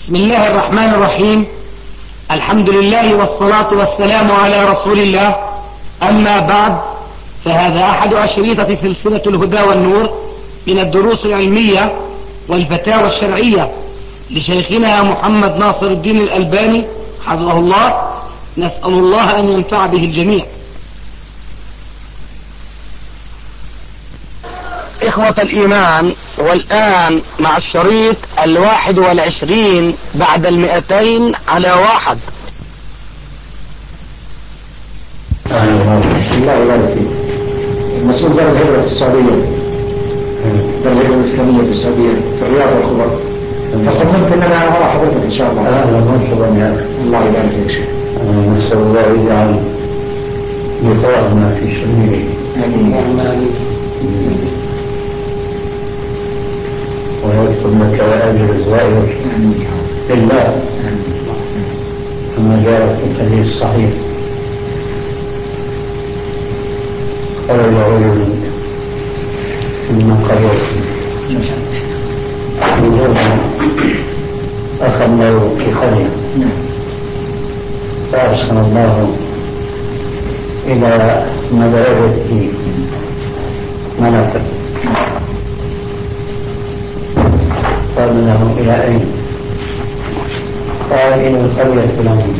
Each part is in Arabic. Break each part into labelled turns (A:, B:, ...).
A: بسم الله الرحمن الرحيم. الحمد لله والصلاة والسلام على رسول الله. أما بعد، فهذا أحد أشريطة سلسلة الهدى والنور من الدروس العلمية والفتاوى الشرعية لشيخنا محمد ناصر الدين الألباني حفظه الله. نسأل الله أن ينفع به الجميع. إخوة الإيمان، والآن مع الشريط 21 بعد 200 على 1.
B: الله يبارك فيك. المسؤول دار الهجرة في السعودية، دار الهجرة الإسلامية في السعودية في الرياض والخبر، فصممت أن أنا أرى حضرتك إن شاء الله.
C: أهلا مرحبا يا أخي.
B: الله يبارك فيك شيخ.
C: نسأل الله يجعل لقاءنا في سبيله.
B: آمين.
C: ويكتب لك أجر الزائر لله كما جاء في الحديث الصحيح. قال رجل ثم قبر أخذ له في قرية فأرسل الله إلى مدرسته ملكا قال له إلى أين؟ قال إلى القرية الفلانية.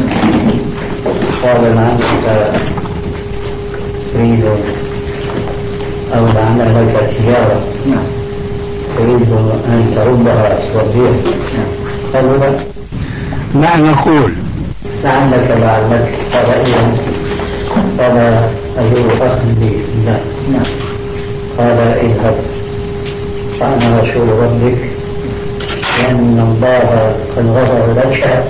C: قال لعلك تريد أو لعل لك سيارة تريد أن تردها توديها؟ قال لا.
B: ما نقول
C: لعلك قال إذن قال أيها أخ لي في الله. قال اذهب فأنا رسول ربك لأن الله قد غفر لك.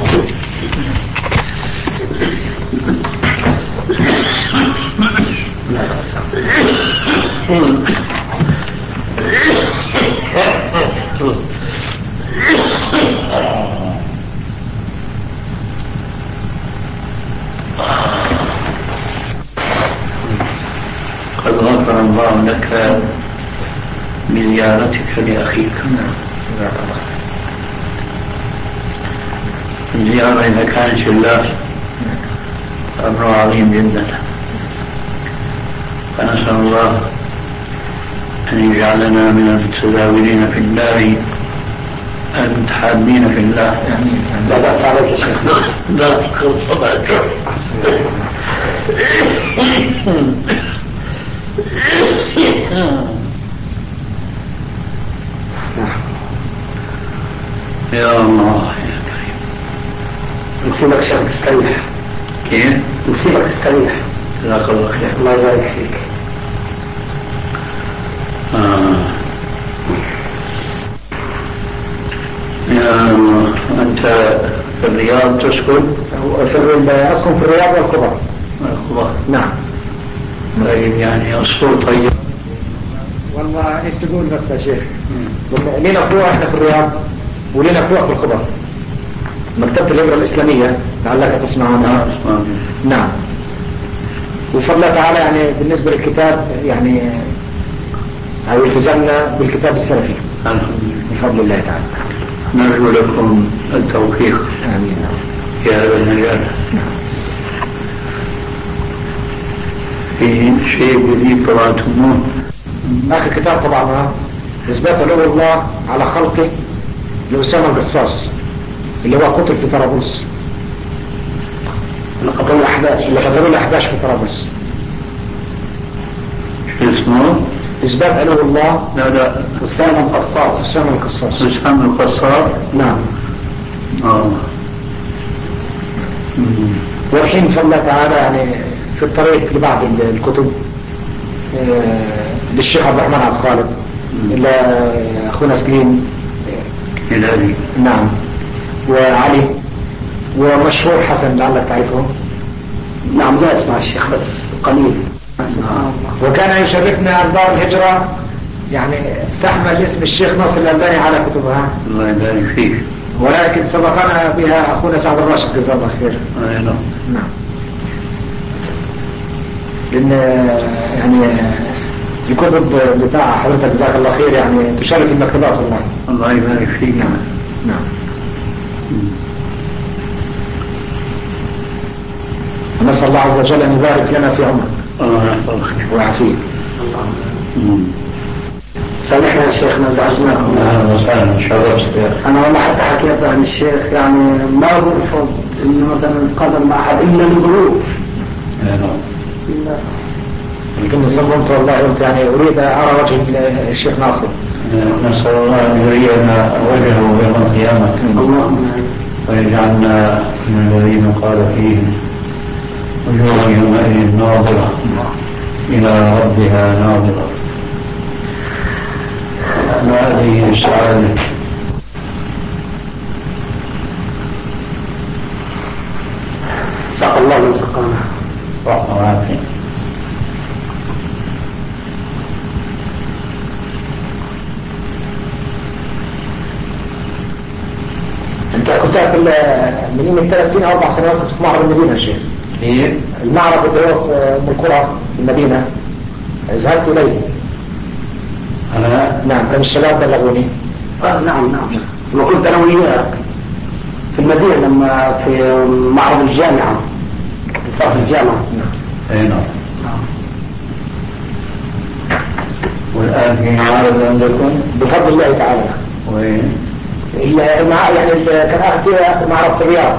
D: قد غفر الله لك بزيارتك لأخيك. الزيارة إذا كانت لله أمر عظيم جدا، فنسأل الله أن يجعلنا من المتزاورين في الله المتحابين في الله.
B: لا بأس عليك يا شيخ.
D: لا تقل يا الله يا كريم.
B: نسيبك شيخ تستريح.
D: كيف؟
B: نسيبك تستريح.
D: جزاك الله خير.
B: الله يبارك فيك.
D: يا الله، أنت في الرياض تسكن؟
B: أسكن في الرياض والخبر. نعم.
D: طيب، يعني أصول طيب.
B: والله ايش تقول بس يا شيخ؟ لنا فروع احنا في الرياض ولنا فروع في الخبر. مكتبة الهجرة الإسلامية لعلك تسمع عنها. نعم. وفضل الله تعالى يعني بالنسبة للكتاب يعني أو التزمنا بالكتاب السلفي. بفضل الله تعالى.
D: نرجو لكم التوفيق.
B: آمين
D: في هذا المجال. في شيء جديد طبعتموه؟
B: آخر كتاب طبعا إثبات علو الله على خلقه لأسامة القصاص اللي هو قتل في طرابلس، اللي قتلوا الأحباش في طرابلس.
D: شو اسمه؟
B: إثبات علو الله.
D: لا
B: أسامة القصاص.
D: أسامة القصاص.
B: نعم. والحين بفضل الله تعالى يعني في الطريق لبعض الكتب للشيخ عبد الرحمن عبد الخالق، إلى أخونا سليم
D: هلالي.
B: نعم، وعلي، ومشهور حسن لعلك تعرفه.
A: نعم، لا أسمع الشيخ بس قليل.
B: وكان يشرفنا دار الهجرة يعني تحمل اسم الشيخ ناصر الألباني على كتبها.
D: الله يبارك فيك.
B: ولكن سبقنا بها أخونا سعد الراشد جزاه الله خير. نعم. لأن يعني الكتب بتاع حضرتك جزاك الله خير يعني تشارك المكتبات والله.
D: الله يبارك فيك.
B: نعم. نسأل الله عز وجل أن يبارك لنا في عمرك
D: الله يحفظك
B: ويعافيك. سامحنا يا شيخنا ازعجناكم.
D: اهلا وسهلا شرفت.
B: انا والله حتى حكيت عن الشيخ يعني ما برفض انه مثلا القدر مع احد الا لظروف. لكن صممت والله قلت يعني اريد ارى وجه الشيخ ناصر.
D: نسأل الله أن يرينا وجهه يوم القيامة ويجعلنا من الذين قال فيهم وجوه يومئذ ناظرة إلى ربها ناظرة. ما هذه السعادة؟
B: سقى الله من سقانا.
D: صحة وعافية.
B: انت كنت من يوم 3 سنين او 4 سنوات كنت في معرض المدينه يا شيخ.
D: ايه؟
B: المعرض اللي هو في ام القرى في المدينه ذهبت اليه. نعم كان الشباب بلغوني. نعم وكنت انا وياك في المدينه لما في معرض الجامعه في صف الجامعه.
D: اي نعم. والان في معرض عندكم
B: بفضل الله تعالى.
D: وين؟
B: يعني كان اخر معرض في الرياض.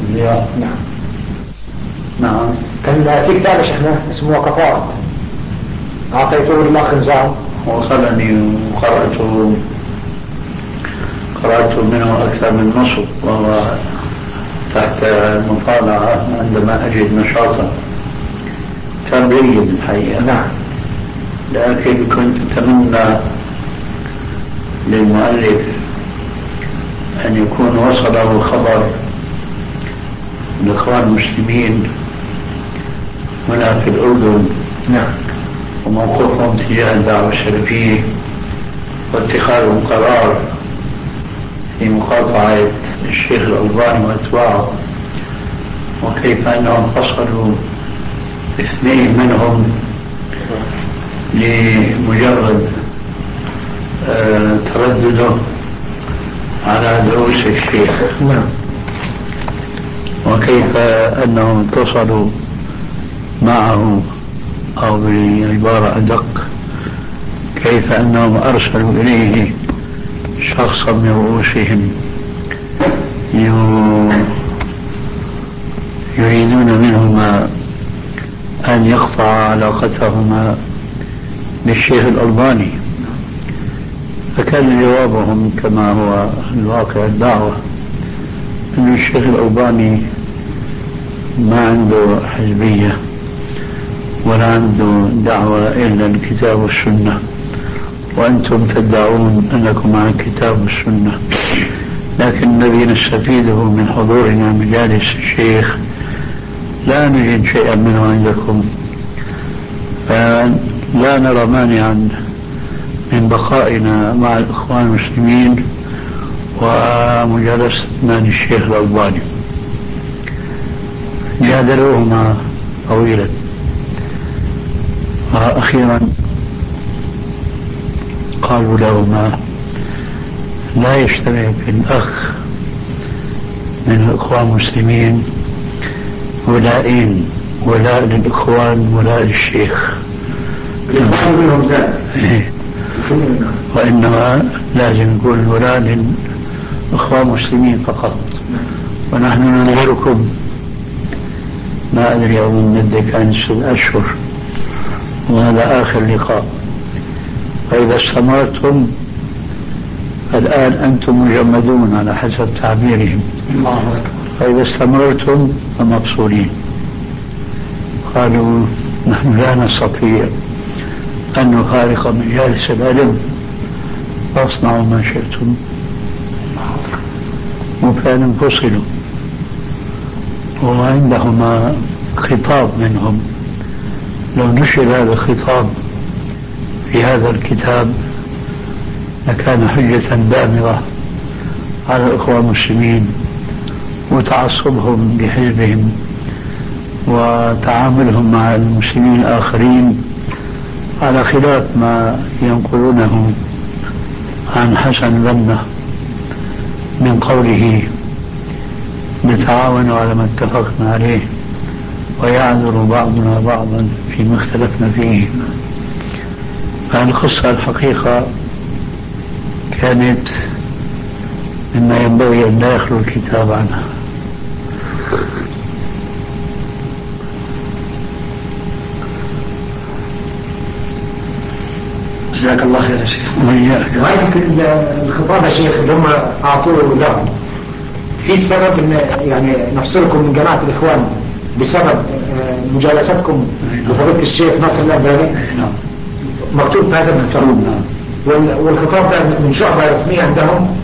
D: نعم.
B: كان في كتاب شيخنا اسمه وقفات اعطيته للاخ نزار
D: وصلني قرأت منه أكثر من نصف وهو تحت المطالعة عندما أجد نشاطا. كان جيد الحقيقة.
B: نعم.
D: لكن كنت أتمنى للمؤلف أن يكون وصله خبر الإخوان المسلمين هنا في الأردن.
B: نعم.
D: وموقفهم تجاه الدعوة السلفية واتخاذهم قرار في مقاطعة الشيخ الألباني وأتباعه، وكيف أنهم فصلوا 2 منهم لمجرد تردده على دروس الشيخ.
B: نعم.
D: وكيف أنهم اتصلوا معه، أو بعبارة أدق كيف أنهم أرسلوا إليه شخصا من رؤوسهم يريدون منهما أن يقطع علاقتهما بالشيخ الألباني. فكان جوابهم كما هو الواقع الدعوة أن الشيخ الألباني ما عنده حزبية ولا عنده دعوة إلا الكتاب والسنة، وأنتم تدعون أنكم عن الكتاب والسنة، لكن الذي نستفيده من حضورنا مجالس الشيخ لا نجد شيئا منه عندكم، فلا نرى مانعا من بقائنا مع الإخوان المسلمين ومجالستنا للشيخ الألباني. جادلوهما طويلا، وأخيرا قالوا لهما لا يشترك الأخ من الإخوان المسلمين ولائين، ولاء للإخوان ولاء للشيخ،
B: الإخوان منهم زاد،
D: وإنما لازم يكون الولاء للإخوان المسلمين فقط. ونحن ننظركم ما أدري أو من مدة كان 6 أشهر، وهذا آخر لقاء، فإذا استمرتم الآن أنتم مجمدون على حسب تعبيرهم، فإذا استمرتم فمبصورين. قالوا نحن لا نستطيع أن نفارق مجالس العلم، فاصنعوا ما شئتم. وفعلا فصلوا، وعندهما خطاب منهم، لو نشر هذا الخطاب في هذا الكتاب لكان حجة دامغة على الإخوان المسلمين، وتعصبهم لحزبهم وتعاملهم مع المسلمين الآخرين على خلاف ما ينقلونه عن حسن البنا من قوله ونتعاون على ما اتفقنا عليه، ويعذر بعضنا بعضا فيما اختلفنا فيه. فالقصة الحقيقة كانت مما ينبغي أن لا يخلو الكتاب عنها.
B: جزاك الله خير يا شيخ.
D: وإياك.
B: وهذه الخطاب يا شيخ اللي هم أعطوه لهم في سبب إن يعني نفصلكم من جماعة الإخوان بسبب مجالستكم لفضيلة الشيخ ناصر الألباني؟
D: نعم.
B: مكتوب في هذا المكتوب.
D: نعم.
B: والخطاب ده من شعبة رسمية عندهم؟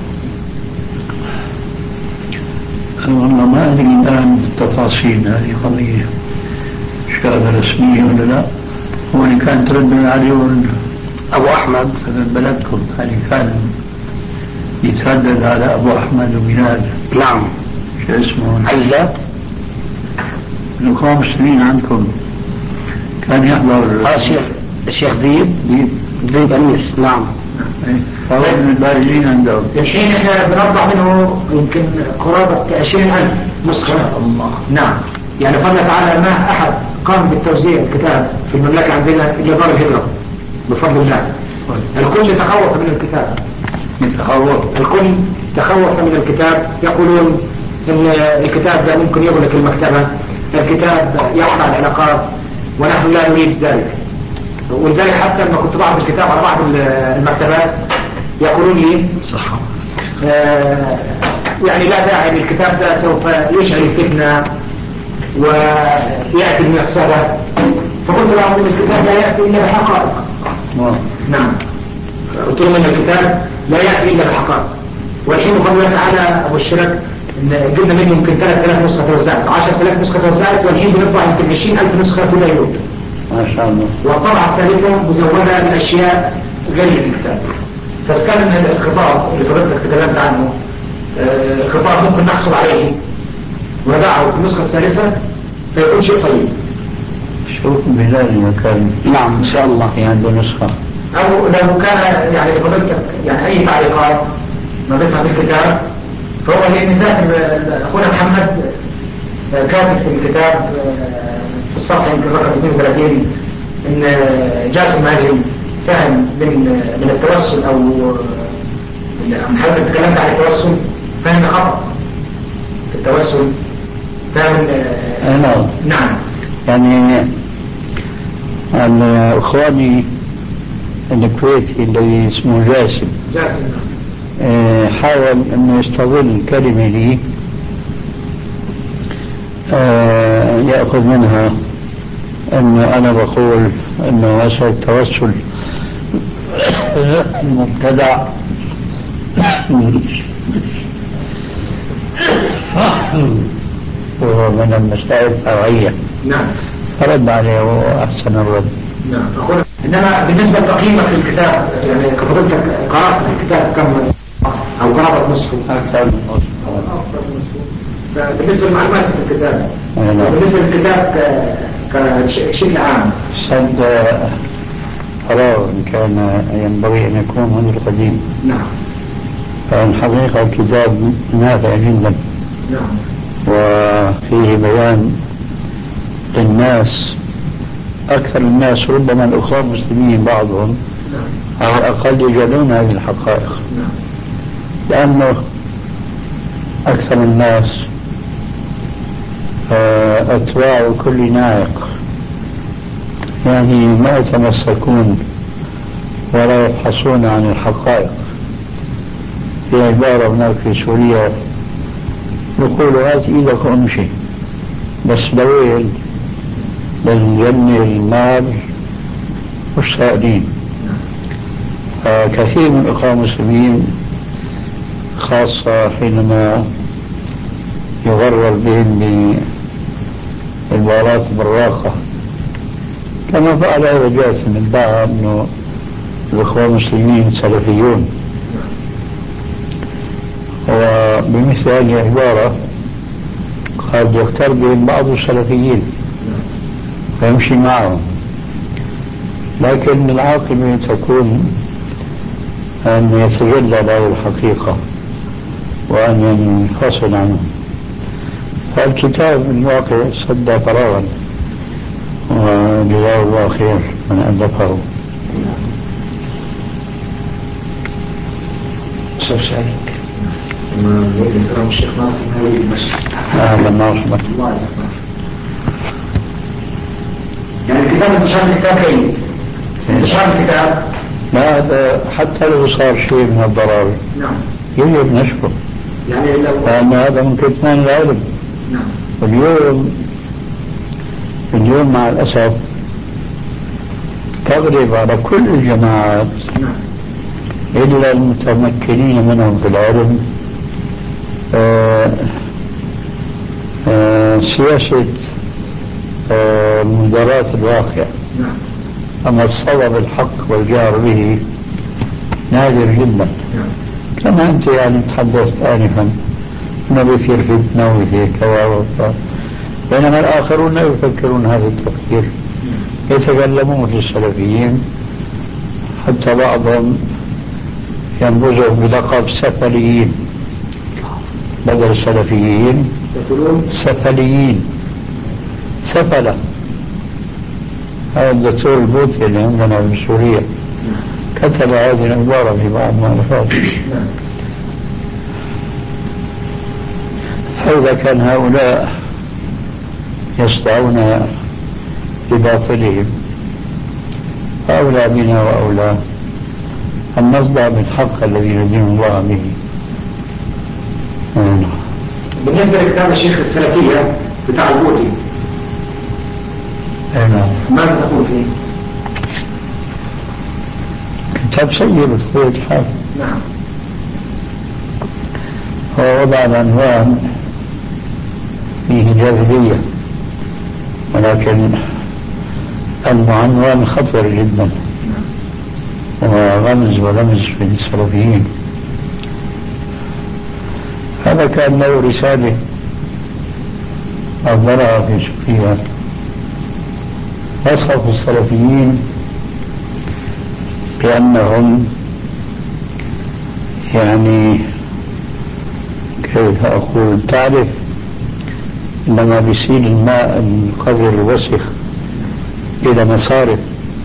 D: والله ما أدري الآن التفاصيل، هذه قضية شهادة رسمية ولا لا. هو اللي كان تردد عليه أبو أحمد من بلدكم، يعني كان يتردد على أبو أحمد وبلال.
A: نعم.
D: شو اسمه؟
A: عزات.
D: الإخوان المسلمين عندكم كان يحضر.
A: الشيخ ذيب أنيس. نعم.
D: فهو من البارزين عندهم.
B: الحين احنا بنطبع منه يمكن قرابة 20,000 نسخة.
D: الله.
B: نعم. يعني فضل تعالى ما أحد قام بالتوزيع الكتاب في المملكة عندنا إلا دار الهجرة بفضل الله. الكل تخوف من الكتاب. الكل تخوف من الكتاب، يقولون إن الكتاب ده ممكن يغلق المكتبة، الكتاب يقطع العلاقات، ونحن لا نريد ذلك. ولذلك حتى لما كنت بعض الكتاب على بعض المكتبات يقولون لي
A: صح
B: يعني لا داعي للكتاب ده، سوف يشعل الفتنة ويأتي المفسدة. فقلت لهم ان الكتاب لا يأتي إلا بحقائق. نعم. قلت لهم ان الكتاب لا يأتي إلا بحقائق. والحين بفضل الله تعالى أبو الشرك إن جبنا منه يمكن 3,000 نسخة توزعت، 10,000 نسخة توزعت، والحين بنطبع يمكن 20,000 نسخة كل يوم.
D: ما شاء الله.
B: والطبعة الثالثة مزودة بأشياء غير الكتاب. فكان الخطاب اللي فضلتك تكلمت عنه خطاب ممكن نحصل عليه ونضعه في النسخة الثالثة فيكون شيء طيب.
D: شوف بلال كان.
A: نعم إن شاء الله.
D: في عنده نسخة.
B: أو لو كان يعني لفضلتك يعني أي تعليقات نضيفها بالكتاب، فهو لأن ذاكر أخونا محمد كاتب في الكتاب في الصفحة يمكن رقم 32 إن جاسم مالهم فهم من التوسل أو حضرتك تكلمت عن التوسل، فهم خطأ في التوسل، فهم. نعم.
D: يعني اخواني الكويتي الذي اسمه جاسم حاول انه يستظل كلمة لي يأخذ منها انه انا بقول انه مسألة التوسل مبتدع وهو من المسائل الفرعية.
B: نعم.
D: فرد عليه وأحسن الرد.
B: نعم. إنما بالنسبة لتقييمك للكتاب يعني كفضلتك قرأت الكتاب كم أو قرأت نصفه؟
D: أكثر من نصفه.
B: بالنسبة للمعلومات في الكتاب بالنسبة للكتاب كشكل عام
D: سد فراغ كان ينبغي أن يكون منذ القديم.
B: نعم.
D: فالحقيقة الكتاب نافع جدا.
B: نعم.
D: وفيه بيان للناس، أكثر الناس ربما الأخوان المسلمين بعضهم أو أقل يجهلون هذه الحقائق. لأنه أكثر الناس أتباع كل ناعق، يعني ما يتمسكون ولا يبحثون عن الحقائق. في عبارة هناك في سوريا يقول هات إيدك وامشي، بس لويل للجنة المال والسائلين. كثير من الإخوان المسلمين خاصة حينما يغرر بهم بعبارات براقة كما فعل هذا جاسم ادعى أنه الإخوان المسلمين سلفيون، وبمثل هذه العبارة قد يختار بهم بعض السلفيين ويمشي معهم، لكن العاقبة تكون أن يتجلى له الحقيقة وأن ينفصل عنه. فالكتاب من الواقع سد فراغا، وجزاه الله خير من ألفه.
B: شوف شايك ما يقدر الشيخ ناصر ما يمشي.
D: أهلا مرحبا.
B: يعني الكتاب انتشار الكتاب كيف؟ انتشار الكتاب
D: لا، هذا حتى لو صار شيء من الضرر
B: نعم
D: يجب نشره،
B: يعني
D: لأن هذا من كتمان العلم.
B: نعم.
D: اليوم مع الأسف تغلب على كل الجماعات إلا المتمكنين منهم في العلم سياسة مداراة الواقع. أما الصواب الحق والجار به نادر جدا. كما أنت يعني تحدثت آنفا أنه بيصير فتنة ويصير كذا، بينما الآخرون لا يفكرون هذا التفكير، يتكلمون في السلفيين، حتى بعضهم ينبذهم بلقب سفليين بدل السلفيين، سفليين، سفلة. هذا الدكتور البوثي اللي عندنا في سوريا كتب هذه العبارة في بعض مؤلفاته. فإذا كان هؤلاء يصدعون بباطلهم فأولى بنا وأولى أن نصدع بالحق الذي ندين الله به.
B: بالنسبة لكتاب الشيخ السلفية بتاع البوطي ماذا تقول فيه؟
D: كتاب سيء بطبيعة الحال.
B: نعم.
D: هو وضع العنوان فيه جاذبية، ولكن المعنوان خطر جدا وغمز ولمز في السلفيين. هذا كان له رسالة أصدرها في سوريا وصف السلفيين بأنهم يعني كيف أقول، تعرف لما بيسيل الماء القذر الوسخ إلى مصارف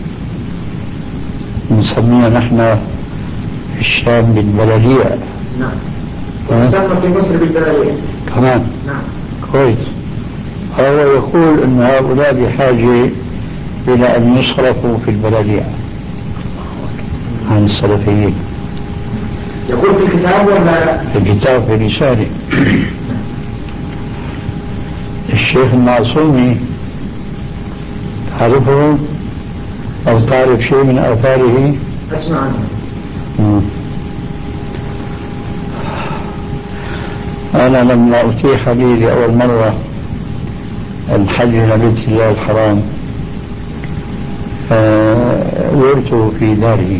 D: نسميها نحن في الشام بالبلاليع.
B: نعم. ونسمى في مصر بالبلاليع
D: كمان.
B: نعم.
D: كويس. هو يقول أن هؤلاء بحاجة إلى أن يصرفوا في البلاليع عن السلفيين.
B: يقول في الكتاب ولا؟
D: في الكتاب، في رسالة. الشيخ المعصومي تعرفه أو تعرف شيء من آثاره؟
B: أسمع عنه.
D: أنا لما أتيح لي لأول مرة الحج إلى بيت الله الحرام زرته في داره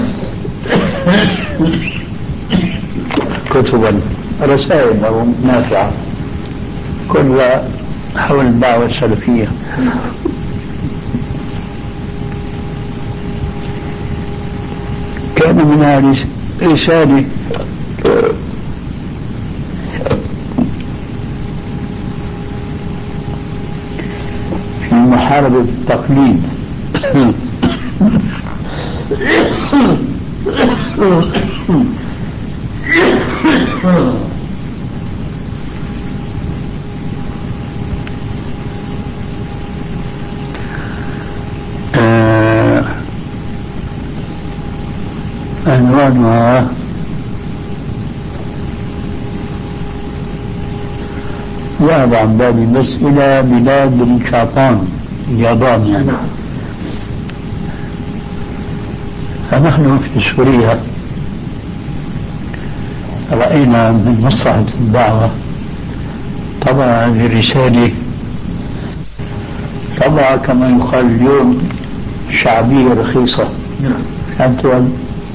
D: كتبا، رسائل له نافعة كلها حول الدعوة السلفية. كان منها رسالة في محاربة التقليد. عنوانها ذهب عن باب بس إلى بلاد الشيطان، اليابان يعني. فنحن في سوريا رأينا من مصلحة الدعوة طبعا هذه الرسالة طبعا كما يقال اليوم شعبية رخيصة. أنتم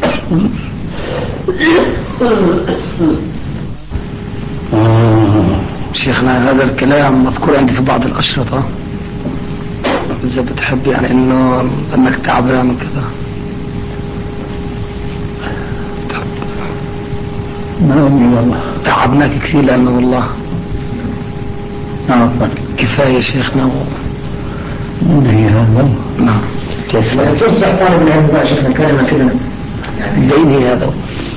A: شيخنا هذا الكلام مذكور عندي في بعض الأشرطة، إذا بتحب يعني أنك تعبان وكذا.
D: نعم والله
A: تعبناك كثير لأنه والله
D: عفوا.
A: كفاية شيخنا
D: ننهي هذا.
A: نعم.
B: لا تنصح طالب العلم بقى شيخنا كلمة كده
A: يعني ديني هذا.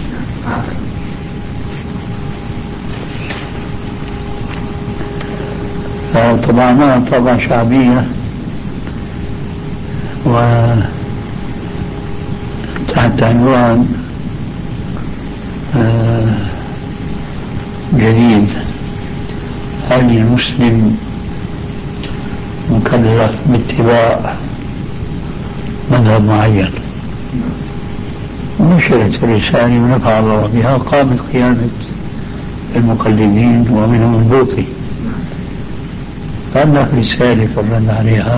D: طبعا طبعا شعبية وتحت عنوان جديد: هل المسلم مكلف باتباع مذهب معين؟ نشرت الرسالة ونفع الله بها، قامت قيادة المقلدين ومنهم البوطي، فألف رسالة فرد عليها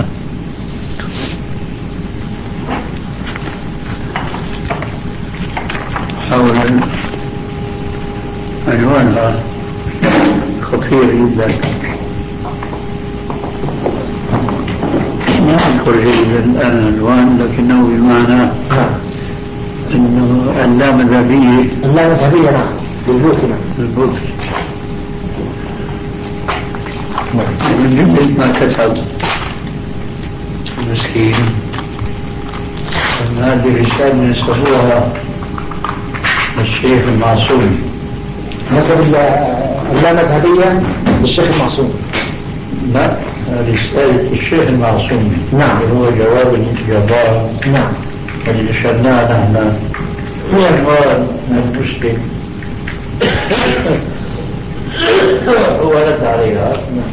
D: حول عنوانها خطير جدا، ما أذكر جيدا الآن العنوان لكنه بمعنى أنه اللامذهبية.
B: اللامذهبية نعم، بالبوطي.
D: من جملة ما كتب المسكين أن هذه الرسالة نسبوها للشيخ المعصومي.
B: نسب اللامذهبية للشيخ المعصومي.
D: لا، رسالة الشيخ المعصومي.
B: نعم.
D: هو جواب الإجابات.
B: نعم.
D: اللي نشرناه نحن هو عنوان المسلم هو رد عليها.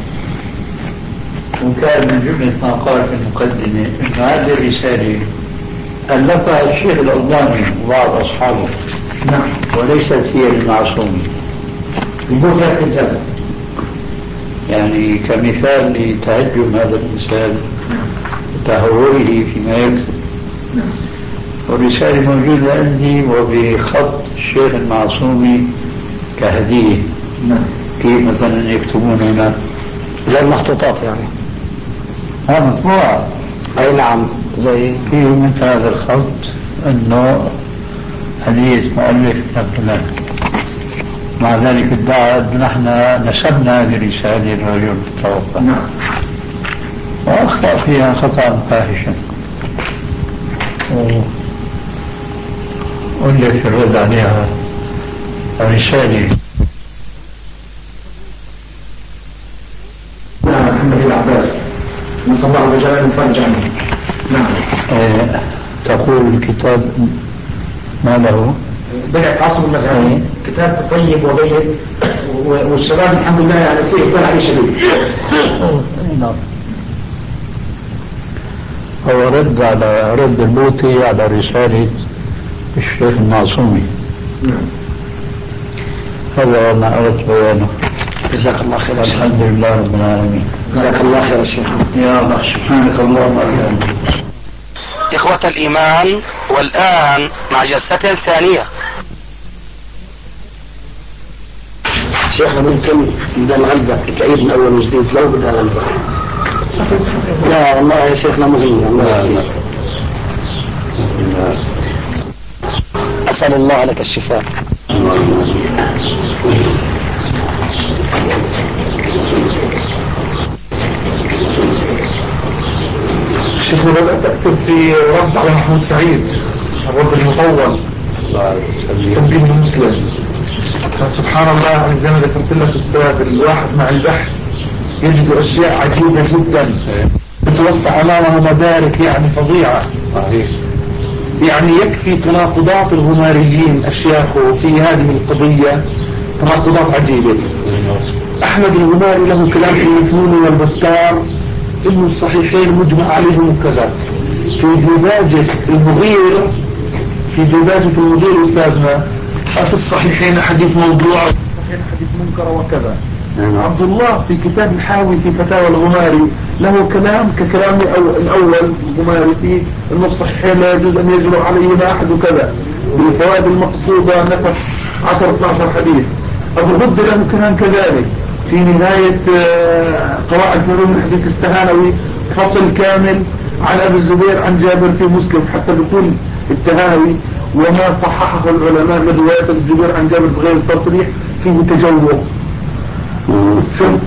D: وكان من جملة ما قال في المقدمة أن هذه الرسالة ألفها الشيخ الألباني وبعض أصحابه.
B: نعم.
D: وليست هي المعصومي.
B: يقول لك كتاب
D: يعني كمثال لتهجم هذا الإنسان وتهوره فيما يكتب. والرسالة موجودة عندي وبخط الشيخ المعصومي كهدية. كيف مثلا يكتبون هنا
A: زي المخطوطات يعني.
D: مطبوعة.
A: أي نعم، زي
D: فيه مثل هذا الخط أنه هدية مؤلف فلان. مع ذلك ادعى أن نحن نسبنا هذه الرسالة للرجل توفى.
B: نعم.
D: وأخطأ فيها خطأ فاحشا. وألف الرد عليها رسالة.
B: نعم. محمد العباس نسأل الله عز وجل أن يفرج عنه. نعم.
D: تقول الكتاب ما له
B: بدأت عصر المذهبي، كتاب طيب وبيت، والشباب الحمد لله يعني فيه إقبال عليه شديد.
D: نعم. هو رد البوطي على رسالة الشيخ المعصومي. هذا ما أردت بيانه.
A: جزاك الله خير.
D: الحمد لله رب العالمين.
A: جزاك الله خير يا شيخ.
D: يا الله سبحانك اللهم وبحمدك.
A: إخوة الإيمان، والآن مع جلسة ثانية. شيخنا ممكن بدنا نغلق تعيد من أول وجديد لو بدنا نغلق. لا والله يا شيخنا مهم. لا. أسأل الله لك الشفاء.
B: شيخنا بدأت أكتب في رد على محمود سعيد، الرد المطول تنبيه المسلم. فسبحان الله يعني زي ما ذكرت لك أستاذ، الواحد مع البحث يجد أشياء عجيبة جدا تتوسع أمامه مدارك يعني فظيعة. يعني يكفي تناقضات الغماريين أشياخه في هذه القضية، تناقضات عجيبة. أحمد الغماري له كلام في المفنون والبتار إنه الصحيحين مجمع عليهم وكذا. في ديباجة المغير أستاذنا في الصحيحين حديث موضوع، الصحيحين حديث منكر وكذا. عبد الله في كتاب الحاوي في فتاوى الغماري له كلام ككلام الأول الغماري في إنه الصحيحين لا يجوز أن يجرؤ عليهما أحد وكذا. بالفوائد المقصودة نفس 10-12 حديث. أبو غد له كلام كذلك في نهاية قواعد فنون الحديث التهانوي، فصل كامل عن أبي الزبير عن جابر في مسلم، حتى بيقول التهانوي وما صححه العلماء من رواية الزبير عن جابر بغير تصريح فيه تجوه.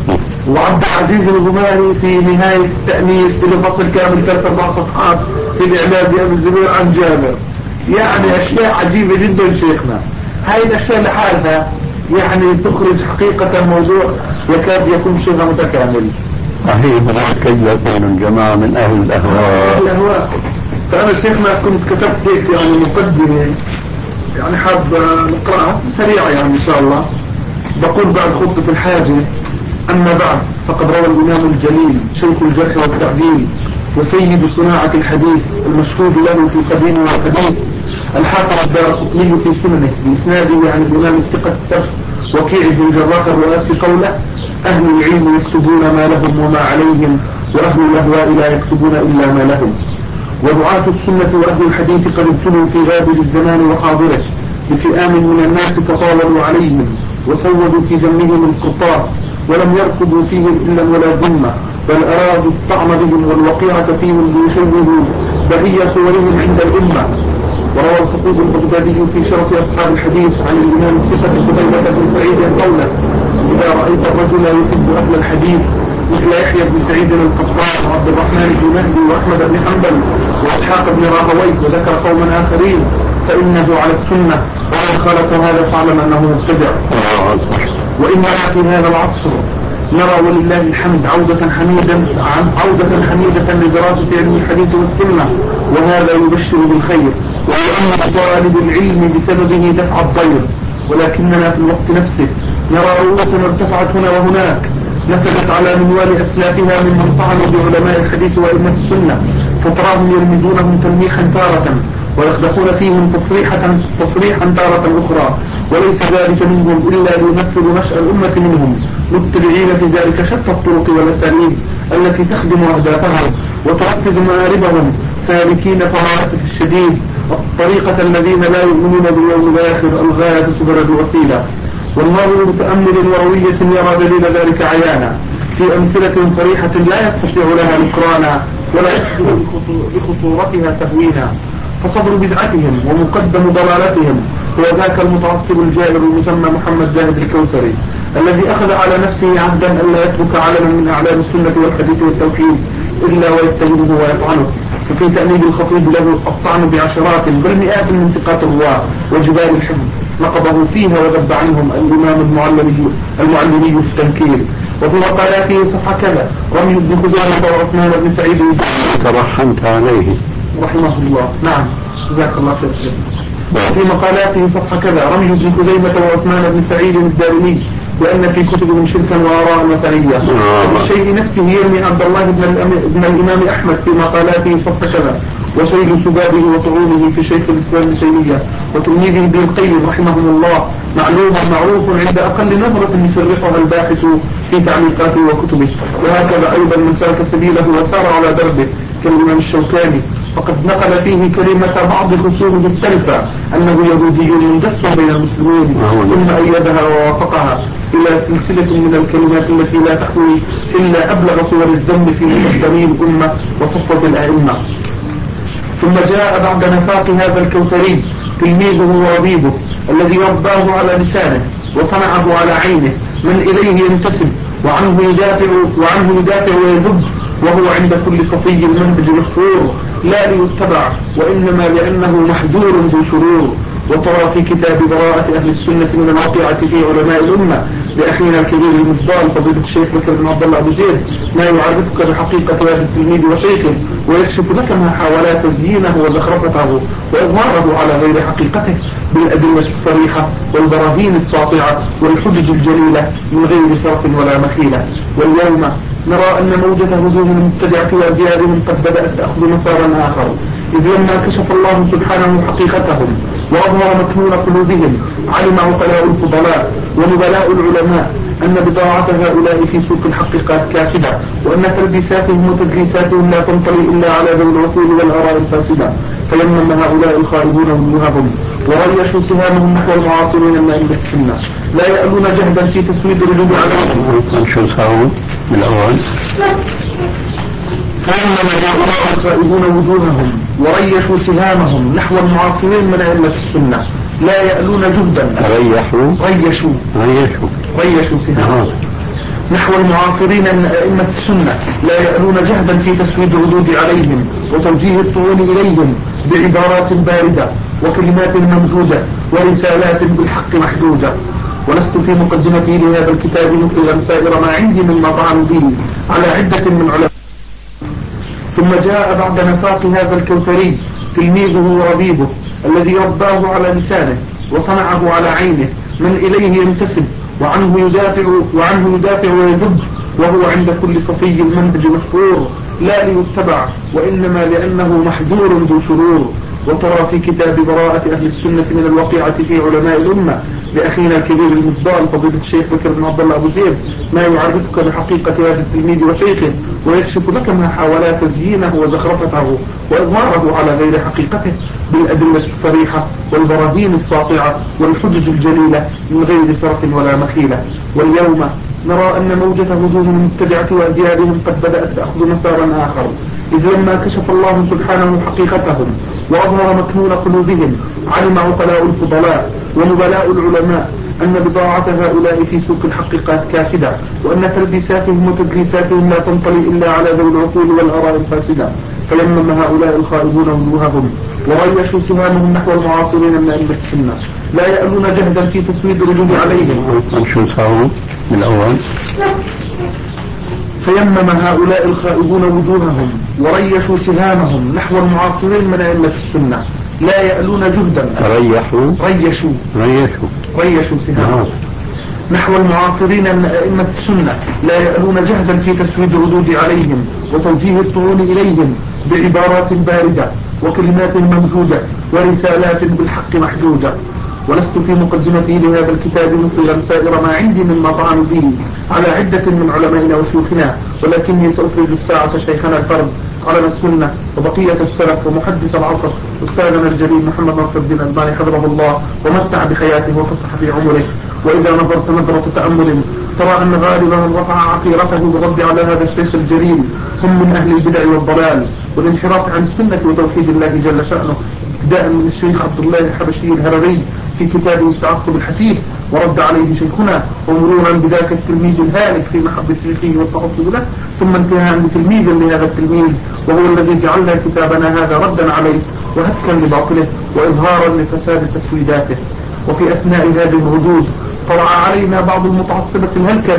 E: وعبد العزيز الغماري في نهاية التأنيس بفصل كامل 3-4 صفحات في الإعلام بأبي الزبير عن جابر. يعني أشياء عجيبة جدا شيخنا. هاي الأشياء لحالها يعني تخرج حقيقة موضوع يكاد يكون شبه متكامل.
D: صحيح، متأكد يكون جماعة من أهل الأهواء.
E: فأنا شيخنا كنت كتبت هيك يعني مقدمة يعني حاب نقرأها سريعة يعني إن شاء الله. بقول بعد خطبة الحاجة: أما بعد، فقد روى الإمام الجليل شيخ الجرح والتعديل وسيد صناعة الحديث المشهود له في القديم والحديث الحافظ الدارقطني في سننه بإسناده عن الإمام الثقة الثبت وكيع بن جراح الرؤاسي قوله: أهل العلم يكتبون ما لهم وما عليهم، وأهل الأهواء لا يكتبون إلا ما لهم. ودعاة السنة وأهل الحديث قد ابتلوا في غابر الزمان وحاضره بفئام من الناس تطاولوا عليهم وسودوا في دمهم القرطاس ولم يركضوا فيهم إلا ولا ذمة، بل أرادوا الطعن بهم والوقيعة فيهم ليشوهوا بهي صورهم عند الأمة. وروى الخطيب البغدادي في شرف أصحاب الحديث عن الإمام الثقة قتيبة بن سعيد قوله: إذا رأيت الرجل يحب أهل الحديث مثل يحيى بن سعيد القطان وعبد الرحمن بن مهدي وأحمد بن حنبل وإسحاق بن راهويه وذكر قوما آخرين فإنه على السنة، ومن خالف هذا فاعلم أنه مبتدع. وإننا في هذا العصر نرى ولله الحمد عودة حميدة لدراسة علم الحديث والسنة، وهذا يبشر بالخير ويؤمن طالب العلم بسببه دفع الضير. ولكننا في الوقت نفسه نرى رؤوسنا ارتفعت هنا وهناك نسجت على منوال أسلافها ممن طعنوا بعلماء الحديث وأئمة السنة، فتراهم يلمزونهم تلميحا تارة ويخدقون فيهم تصريحا تارة أخرى، وليس ذلك منهم إلا ليمثلوا نشأ الأمة منهم، متبعين في ذلك شتى الطرق والأساليب التي تخدم أهدافهم وتركز مآربهم، سالكين فللأسف الشديد الطريقة الذين لا يؤمنون باليوم الآخر، الغاية تبرد الوسيلة. والناظر متأمل وروية يرى دليل ذلك عيانا في أمثلة صريحة لا يستطيع لها نكرانا ولا يقدر بخطورتها تهوينا. فصدر بدعتهم ومقدم ضلالتهم هو ذاك المتعصب الجائر المسمى محمد زاهد الكوثري، الذي أخذ على نفسه عهدا ألا يترك علما من أعلام السنة والحديث والتوحيد إلا ويتهمه ويطعنه. وفي تأليل الخطيب له الطعن بعشرات بل مئات من ثقات الرواة وجبال الحفظ نقضه فيها وذب عنهم الإمام المعلمي في التنكيل. وفي مقالاته صفحة كذا رمي ابن خزيمة وعثمان بن سعيد
D: ترحمت عليه
E: رحمه الله. نعم جزاك الله خير. وفي مقالاته صفحة كذا رمي ابن خزيمة وعثمان بن سعيد الدارمي بأن في كتبهم شركا وآراء وثنية. وبالشيء نفسه يرمي عبد الله بن الإمام أحمد في مقالاته صفحة كذا وشيء سبابه وطعونه في شيخ الإسلام ابن تيمية وتلميذه ابن القيم رحمهم الله معروف عند أقل نظرة يشرحها الباحث في تعليقاته وكتبه. وهكذا أيضا من سلك سبيله وسار على دربه كالإمام الشوكاني، فقد نقل فيه كلمة بعض خصومه التلفة أنه يهودي مندس بين المسلمين ثم أيدها ووافقها إلى سلسلة من الكلمات التي لا تحوي إلا أبلغ صور الذم في مقدمي الأمة وصفوة الأئمة. ثم جاء بعد نفاق هذا الكوثري تلميذه وربيبه الذي رباه على لسانه وصنعه على عينه من إليه ينتسب وعنه يدافع ويذب، وهو عند كل صفي المنهج مشهور لا ليتبع وإنما لأنه محذور ذو شرور. وترى في كتاب براءة أهل السنة من الواقعة في علماء الأمة لأخينا الكبير المفضال فضيلة الشيخ بكر بن عبد الله أبو زيد ما يعرفك بحقيقة هذا التلميذ وشيخه ويكشف لك ما حاولا تزيينه وزخرفته وإظهاره على غير حقيقته بالأدلة الصريحة والبراهين الساطعة والحجج الجليلة من غير صرف ولا مخيلة. واليوم نرى أن موجة هجوم المبتدعة وأزيادهم قد بدأت تأخذ مسارا آخر، إذ لما كشف الله سبحانه حقيقتهم وأظهر مكنون قلوبهم علم عقلاء الفضلاء ونبلاء العلماء أن بضاعة هؤلاء في سوق الحق كاسدة، وأن تلبيساتهم وتدليساتهم لا تنطلي إلا على ذوي العقول والآراء الفاسدة. فيمم هؤلاء الخائبون وجوههم وريشوا سهامهم نحو المعاصرين من أئمة السنة لا يألون جهدا في تسويد الرجوع عليهم.
D: شو صاروا بالأول؟
E: فيمم هؤلاء الخائبون وجوههم وريشوا سهامهم نحو المعاصرين من أئمة السنة لا يألون جهدا. ريشوا سهامهم نحو المعاصرين من أئمة السنة لا يألون جهدا في تسويد الردود عليهم وتوجيه الطعون إليهم بعبارات باردة وكلمات ممجودة ورسالات بالحق محجوجة. ولست في مقدمتي لهذا الكتاب مثل سائر ما عندي مما طعن به على عدة من علماء. ثم جاء بعد نفاق هذا الكوثري تلميذه وربيبه الذي رباه على لسانه وصنعه على عينه من إليه ينتسب وعنه يدافع ويذب، وهو عند كل صفي المنهج مشهور لا ليتبع وإنما لأنه محذور ذو شرور. وترى في كتاب براءة أهل السنة من الوقيعة في علماء الأمة لأخينا الكبير المفضال فضيلة الشيخ بكر بن عبد الله أبو زيد ما يعرفك بحقيقة هذا التلميذ وشيخه ويكشف لك ما حاولا تزيينه وزخرفته وإظهاره على غير حقيقته بالأدلة الصريحة والبراهين الساطعة والحجج الجليلة من غير فرق ولا مخيلة. واليوم نرى أن موجة هجوم المبتدعة وأديابهم قد بدأت تأخذ مسارا آخر، إذ لما كشف الله سبحانه حقيقتهم وأظهر مكنون قلوبهم علم عقلاء الفضلاء ونبلاء العلماء أن بضاعة هؤلاء في سوق الحقيقات كاسدة، وأن تلبيساتهم وتدليساتهم لا تنطلي إلا على ذوي العقول والآراء الفاسدة. فيمم هؤلاء الخائبون وجوههم وريشوا سهامهم نحو المعاصرين من أئمة السنة لا يألون جهدا في تسويد الردود عليهم. فيمم هؤلاء الخائبون وجوههم وريشوا سهامهم نحو المعاصرين من أئمة السنة لا يألون جهدا ريشوا سهامهم نحو المعاصرين من أئمة السنة لا يألون جهدا في تسويد الردود عليهم وتوجيه الطعون إليهم بعبارات باردة وكلمات ممجودة ورسالات بالحق محجوجة. ولست في مقدمتي لهذا الكتاب مثل سائر ما عندي مما طعن به على عدة من علمائنا وشيوخنا، ولكني سأفرد الساعة شيخنا الفرد علم السنة وبقية السلف ومحدث العصر أستاذنا الجليل محمد ناصر الدين الألباني حفظه الله ومتع بحياته وفسح في عمره. وإذا نظرت نظرة تأمل ترى أن غالبا من رفع عقيرته بالرد على هذا الشيخ الجليل هم من أهل البدع والضلال والانحراف عن السنة وتوحيد الله جل شأنه، ابتداء من الشيخ عبد الله الحبشي الهرري في كتابه التعقب الحثيث ورد عليه شيخنا، ومرورا بذاك التلميذ الهالك في محبة شيخه والتعصب له، ثم انتهاء بتلميذ لهذا التلميذ وهو الذي جعلنا كتابنا هذا ردا عليه وهتكا لباطله وإظهارا لفساد تسويداته. وفي أثناء هذه الردود طلع علينا بعض المتعصبة الهلكة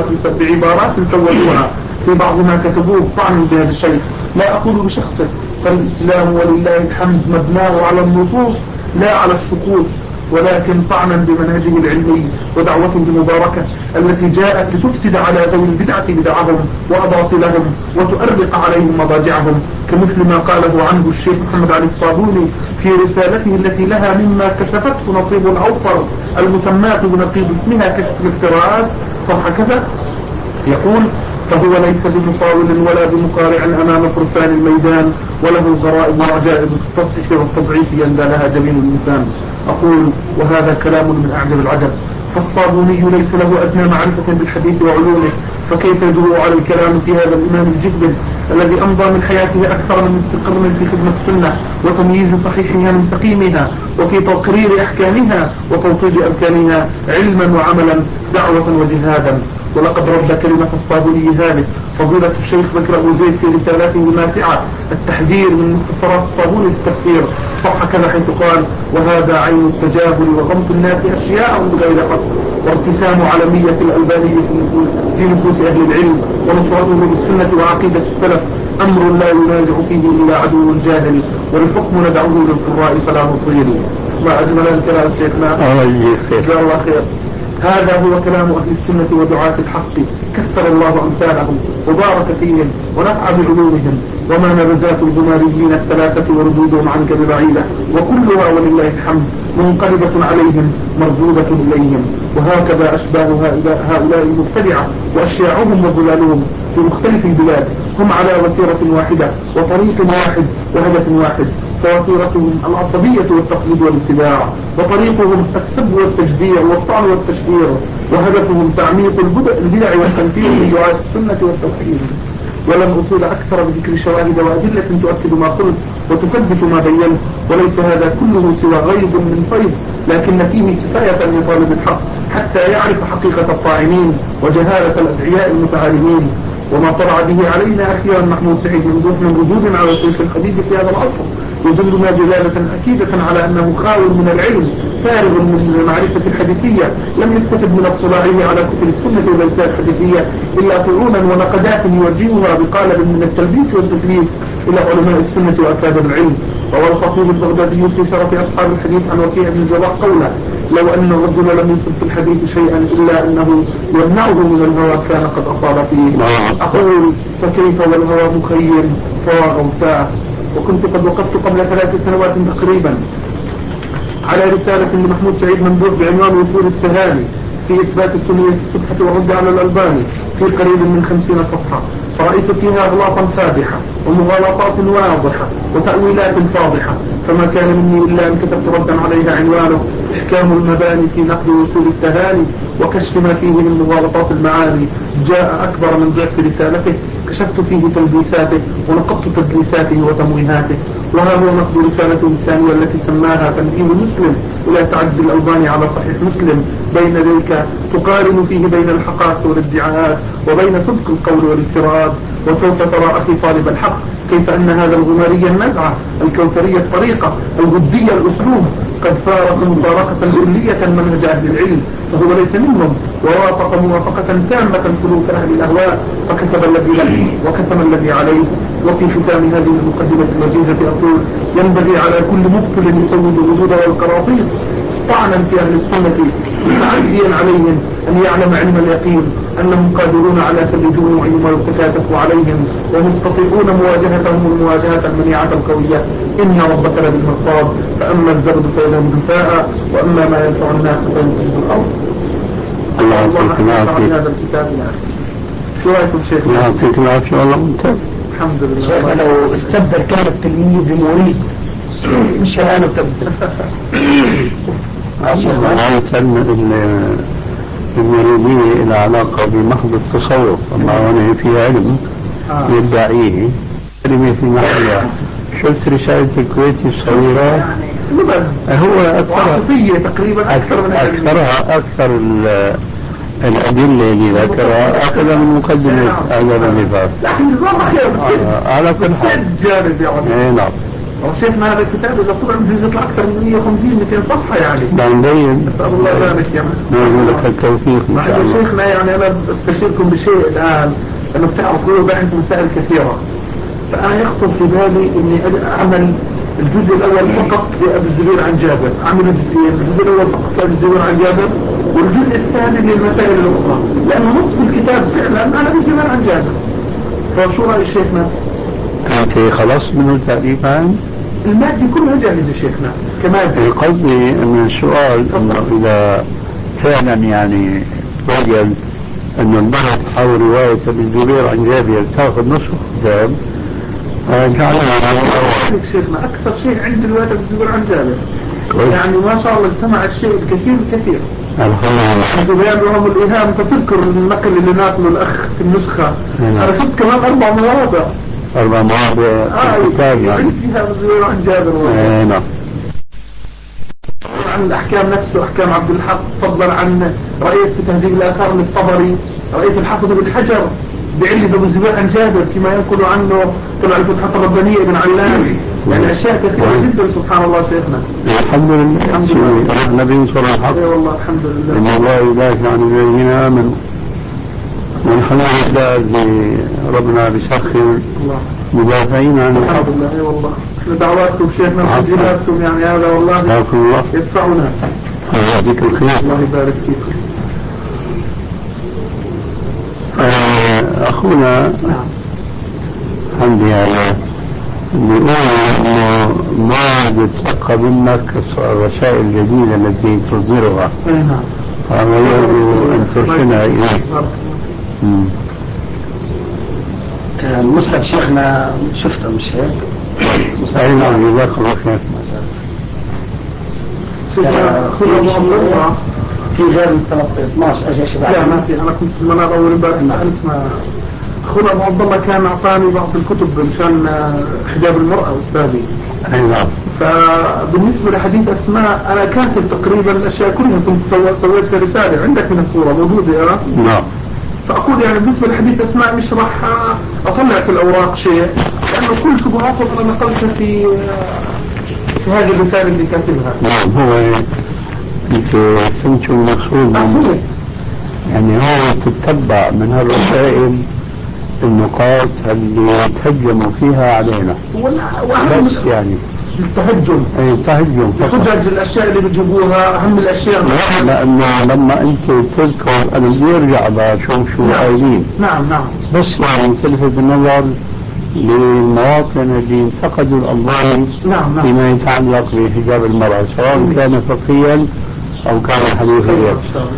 E: بعبارات سودوها في بعض ما كتبوه طعن بهذا الشيخ، لا أقول بشخصه، فالإسلام ولله الحمد مبناه على النصوص لا على الشخوص، ولكن طعنا بمنهجه العلمي ودعوته المباركة التي جاءت لتفسد على ذوي البدعة بدعهم وأباطلهم وتؤرق عليهم مضاجعهم، كمثل ما قاله عنه الشيخ محمد علي الصابوني في رسالته التي لها مما كشفته نصيب الأوفر المسماة بنقيض اسمها كشف الافتراءات صفحة كذا، يقول: فهو ليس بمصاول ولا بمقارع أمام فرسان الميدان، وله غرائب وعجائب التصحيح والتضعيف يندى لها جبين الإنسان. أقول: وهذا كلام من أعجب العجب، فالصابوني ليس له أدنى معرفة بالحديث وعلومه، فكيف يجرؤ على الكلام في هذا الإمام الجبل الذي أمضى من حياته أكثر من نصف قرن في خدمة السنة وتمييز صحيحها من سقيمها وفي تقرير أحكامها وتوطيد أركانها علما وعملا دعوة وجهادا. ولقد رد كلمة الصابوني هذه فضيلة الشيخ بكر أبو زيد في رسالته الماتعة التحذير من مختصرات الصابوني في التفسير صفحة كذا، حيث قال: وهذا عين التجاهل وغمط الناس أشياء بغير حق، وارتسام علمية الألباني في نفوس أهل العلم، ونصرته بالسنة وعقيدة السلف أمر لا ينازع فيه إلا عدو جاهل، والحكم ندعوه للقراء فلا نطيل. ما أجمل الكلام شيخنا، جزاه الله خير. هذا هو كلام أهل السنة ودعاة الحق، كثر الله أمثالهم وبارك فيهم ونفع بعلومهم. وما نبذات الغماريين الثلاثة وردودهم عنك ببعيدة، وكلها ولله الحمد منقلبة عليهم مردودة إليهم. وهكذا أشباه هؤلاء المبتدعة وأشياعهم وظلالهم في مختلف البلاد هم على وتيرة واحدة وطريق واحد وهدف واحد، فوتيرتهم العصبية والتقليد والاتباع، وطريقهم السب والتجديع والطعن والتشهير، وهدفهم تعميق البدع والتنفير من دعاة السنة والتوحيد. ولم أطيل أكثر بذكر شواهد وأدلة تؤكد ما قلت وتثبت ما بينت، وليس هذا كله سوى غيب من فيض، لكن فيه كفاية لطالب الحق حتى يعرف حقيقة الطاعنين وجهالة الأدعياء المتعالمين. وما طلع به علينا أخيرا محمود سعيد من ردود على شيخ الحديث في هذا العصر يدلنا دلالة أكيدة على أنه خاول من العلم فارغ من المعرفة الحديثية، لم يستفد من اطلاعه على كتب السنة والرسائل الحديثية إلا طعونا ونقدات يوجهها بقالب من التلبيس والتدليس إلى علماء السنة وأكابر العلم. روى الخطيب البغدادي في شرف أصحاب الحديث عن وكيع بن الجراح قوله: لو أن الرجل لم يصب في الحديث شيئا إلا أنه يمنعه من الهوى كان قد أصاب فيه. أقول فكيف والهوى مخيم فهو غوثاء. وكنت قد وقفت قبل 3 سنوات تقريبا على رسالة لمحمود سعيد ممدوح بعنوان وصول التهاني في إثبات سنية الصبحة والرد على الألباني في قريب من 50 صفحة، فرأيت فيها أغلاطا فادحة ومغالطات واضحة وتأويلات فاضحة، فما كان مني إلا أن كتبت ردا عليها عنوانه إحكام المباني في نقد وصول التهاني وكشف ما فيه من مغالطات المعاني. جاء أكبر من ضعف رسالته، كشفت فيه تلبيساته ونقضت تدليساته وتمويهاته. وها هو نقد رسالته الثانية التي سماها تنبيه مسلم إلى تعدي الألباني على صحيح مسلم بين ذلك، تقارن فيه بين الحقائق والادعاءات وبين صدق القول والافتراض. وسوف ترى أخي طالب الحق كيف أن هذا الغماري النزعة الكوثرية الطريقة الغدية الأسلوب قد فارق مفارقة كلية منهج أهل العلم، فهو ليس منهم، ووافق موافقة تامة سلوك أهل الأهواء، فكتب الذي له وكتم الذي عليه. وفي ختام هذه المقدمة الوجيزة أقول: ينبغي على كل مبطل يسود الوجود والقراطيس طعنا في أهل السنة متعديا عليهم أن يعلم علم اليقين أنهم قادرون على كل جموع ما يتكاتف عليهم ومستطيعون مواجهتهم المواجهة المنيعة القوية. إن ربك لبالمرصاد، فأما الزبد فيذهب جفاء وأما ما ينفع الناس فينتج بالأرض.
D: الله يعطيك العافية.
E: هذا الكتاب يعني شو رأيكم شيخ؟
D: الله يعطيك العافية والله ممتاز.
E: الحمد لله.
A: شيخنا لو استبدل كان التلميذ بمريد مش الآن تبدل.
D: المريدية إلى علاقة بمحض التصوف، أما هنا في علم يدعيه كلمة في محلها. شفت رسالة الكويتي الصغيرة؟ هو
E: أكثرها تقريبا
D: أكثر الأدلة اللي ذكرها أخذها من مقدمة هذا الرفاق.
E: لكن جزاك خير
D: على كل حال
E: جانب يعني.
D: نعم.
E: وشيخنا هذا الكتاب إذا طلع بده يطلع أكثر من 150-200 صفحة يعني.
D: مبين.
E: نسأل الله ذلك يا
D: نقول لك التوفيق إن شاء الله.
E: شيخنا يعني أنا أستشيركم بشيء الآن، أنه بتعرفوا بحث مسائل كثيرة، فأنا يخطر في بالي إني أعمل الجزء الأول فقط لأبي الزبير عن جابر، أعمل جزئين، الجزء الأول فقط لأبي الزبير عن جابر والجزء الثاني للمسائل الأخرى، لأنه نصف الكتاب فعلا عن أبي الزبير عن جابر. فشو رأي شيخنا؟
D: أنت خلاص منه تقريبا؟
E: المادة كلها جاهزة شيخنا كمادة.
D: قصدي أن السؤال أنه إذا فعلا يعني وجد أن البحث حول رواية ابن الزبير عن جابر تأخذ نصف الكتاب جعلها
E: شيخنا أكثر شيء عند رواية ابن الزبير عن جابر يعني ما شاء الله اجتمع الشيء الكثير. الحمد لله. بيان الإيهام أنت تذكر النقل اللي ناقله الأخ في النسخة. أنا شفت كمان 4 مواضع في الكتاب يعني فيها ابن الزبير عن جابر.
D: نعم.
E: عن الأحكام نفسه أحكام عبد الحق، فضلا عن رأيت في تهذيب الآثار للطبري، رأيت الحافظ بن حجر بعلة ابن الزبير عن جابر فيما ينقل عنه طلع الفتحة الربانية ابن علام، يعني أشياء كثيرة جدا سبحان الله شيخنا.
D: الحمد لله. الحمد لله. النبي صلى الله عليه وسلم.
E: والله الحمد لله.
D: إن الله يدافع عن الذين آمنوا. ونحن نحتاج ربنا بسخر مدافعين عن
E: الحمد لله. والله احنا دعواتكم شيخنا وتسجيلاتكم يعني هذا والله يدفعنا.
D: يعطيك الخير.
E: الله يبارك فيكم.
D: أخونا عندي هذا بيقول إنه ما بتلقى منك الرسائل الجديدة التي تصدرها. فأنا يرجو أن ترسلها إليه.
A: المسند شيخنا شفته مش هيك؟
D: أي نعم جزاك الله خير.
A: في غير من 12 أجي شباب.
E: لا ما في، أنا كنت في المنار أول امبارح سألت ما أخونا أبو عبد الله كان أعطاني بعض الكتب مشان حجاب المرأة أستاذي.
D: أي نعم.
E: فبالنسبة لحديث أسماء أنا كاتب تقريبا الأشياء كلها، كنت سويت رسالة عندك من الصورة موجودة.
D: نعم.
E: فأقول يعني بالنسبة لحديث أسماء مش راح أطلع في الأوراق شيء، لأنه كل شبهاته أنا نقلتها في هذه الرسالة اللي كاتبها.
D: نعم. هو أنت فهمت المقصود يعني هو تتبع من هالرسائل النقاط اللي تهجموا فيها علينا بس يعني
E: التهجم.
D: اي تهجم فقط.
E: حجج الاشياء اللي بتجيبوها اهم الاشياء.
D: لانه لما انت تذكر انا بدي ارجع بشوف شو قايلين.
E: نعم نعم.
D: بس يعني تلفت النظر للمواطن اللي انتقدوا الألباني
E: نعم
D: فيما يتعلق بحجاب المرأة سواء كان فقهيا أو كان حديثيا.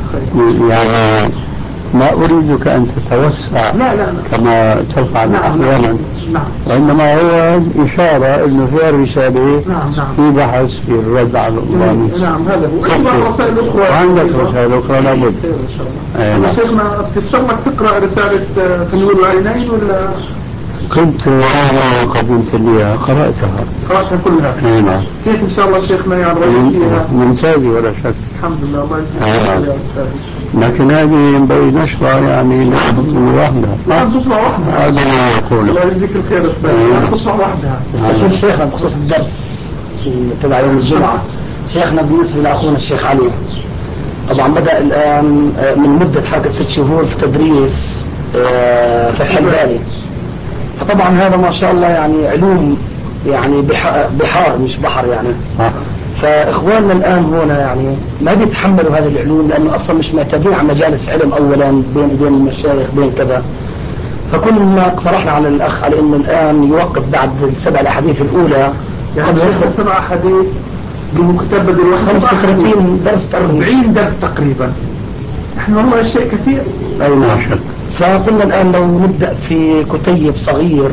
D: يعني ما أريدك أن تتوسع كما تفعل أحيانا، وإنما هو إشارة أنه في الرسالة في بحث في الرد على الألباني.
E: نعم هذا هو. رسائل أخرى
D: وعندك رسائل أخرى لابد.
E: شيخنا تشرفك تقرأ رسالة تنوير العينين ولا؟
D: كنت قدمت لي قرأتها
E: كلها.
D: نعم.
E: كيف إن شاء الله شيخنا يعني رأيك فيها؟
D: ممتازة ولا شك.
E: الحمد لله الله يجزيك يا أستاذ.
D: لكن هذه ينبغي نشرها يعني خطوة واحدة.
E: خطوة واحدة.
D: هذا ما يقول.
E: الله يجزيك الخير أستاذ. خطوة واحدة.
A: بس شيخنا بخصوص الدرس تبع يوم الجمعة، شيخنا بالنسبة لأخونا الشيخ علي طبعا بدأ الآن من مدة حوالي 6 شهور في تدريس فتح الباري، فطبعا هذا ما شاء الله يعني علوم يعني بحار مش بحر يعني. فإخواننا الآن هنا يعني ما بيتحملوا هذه العلوم لأنه أصلا مش معتادين على مجالس علم أولا بين إيدين المشايخ بين كذا. فكنا اقترحنا على الأخ على إنه الآن يوقف بعد ال7 الأحاديث الأولى
E: يعني 7 أحاديث بمكتب بدل
A: 35 درس
E: 40 درس تقريبا. احنا والله الشيء كثير.
D: أي ما شك.
A: فقلنا الآن لو نبدأ في كتيب صغير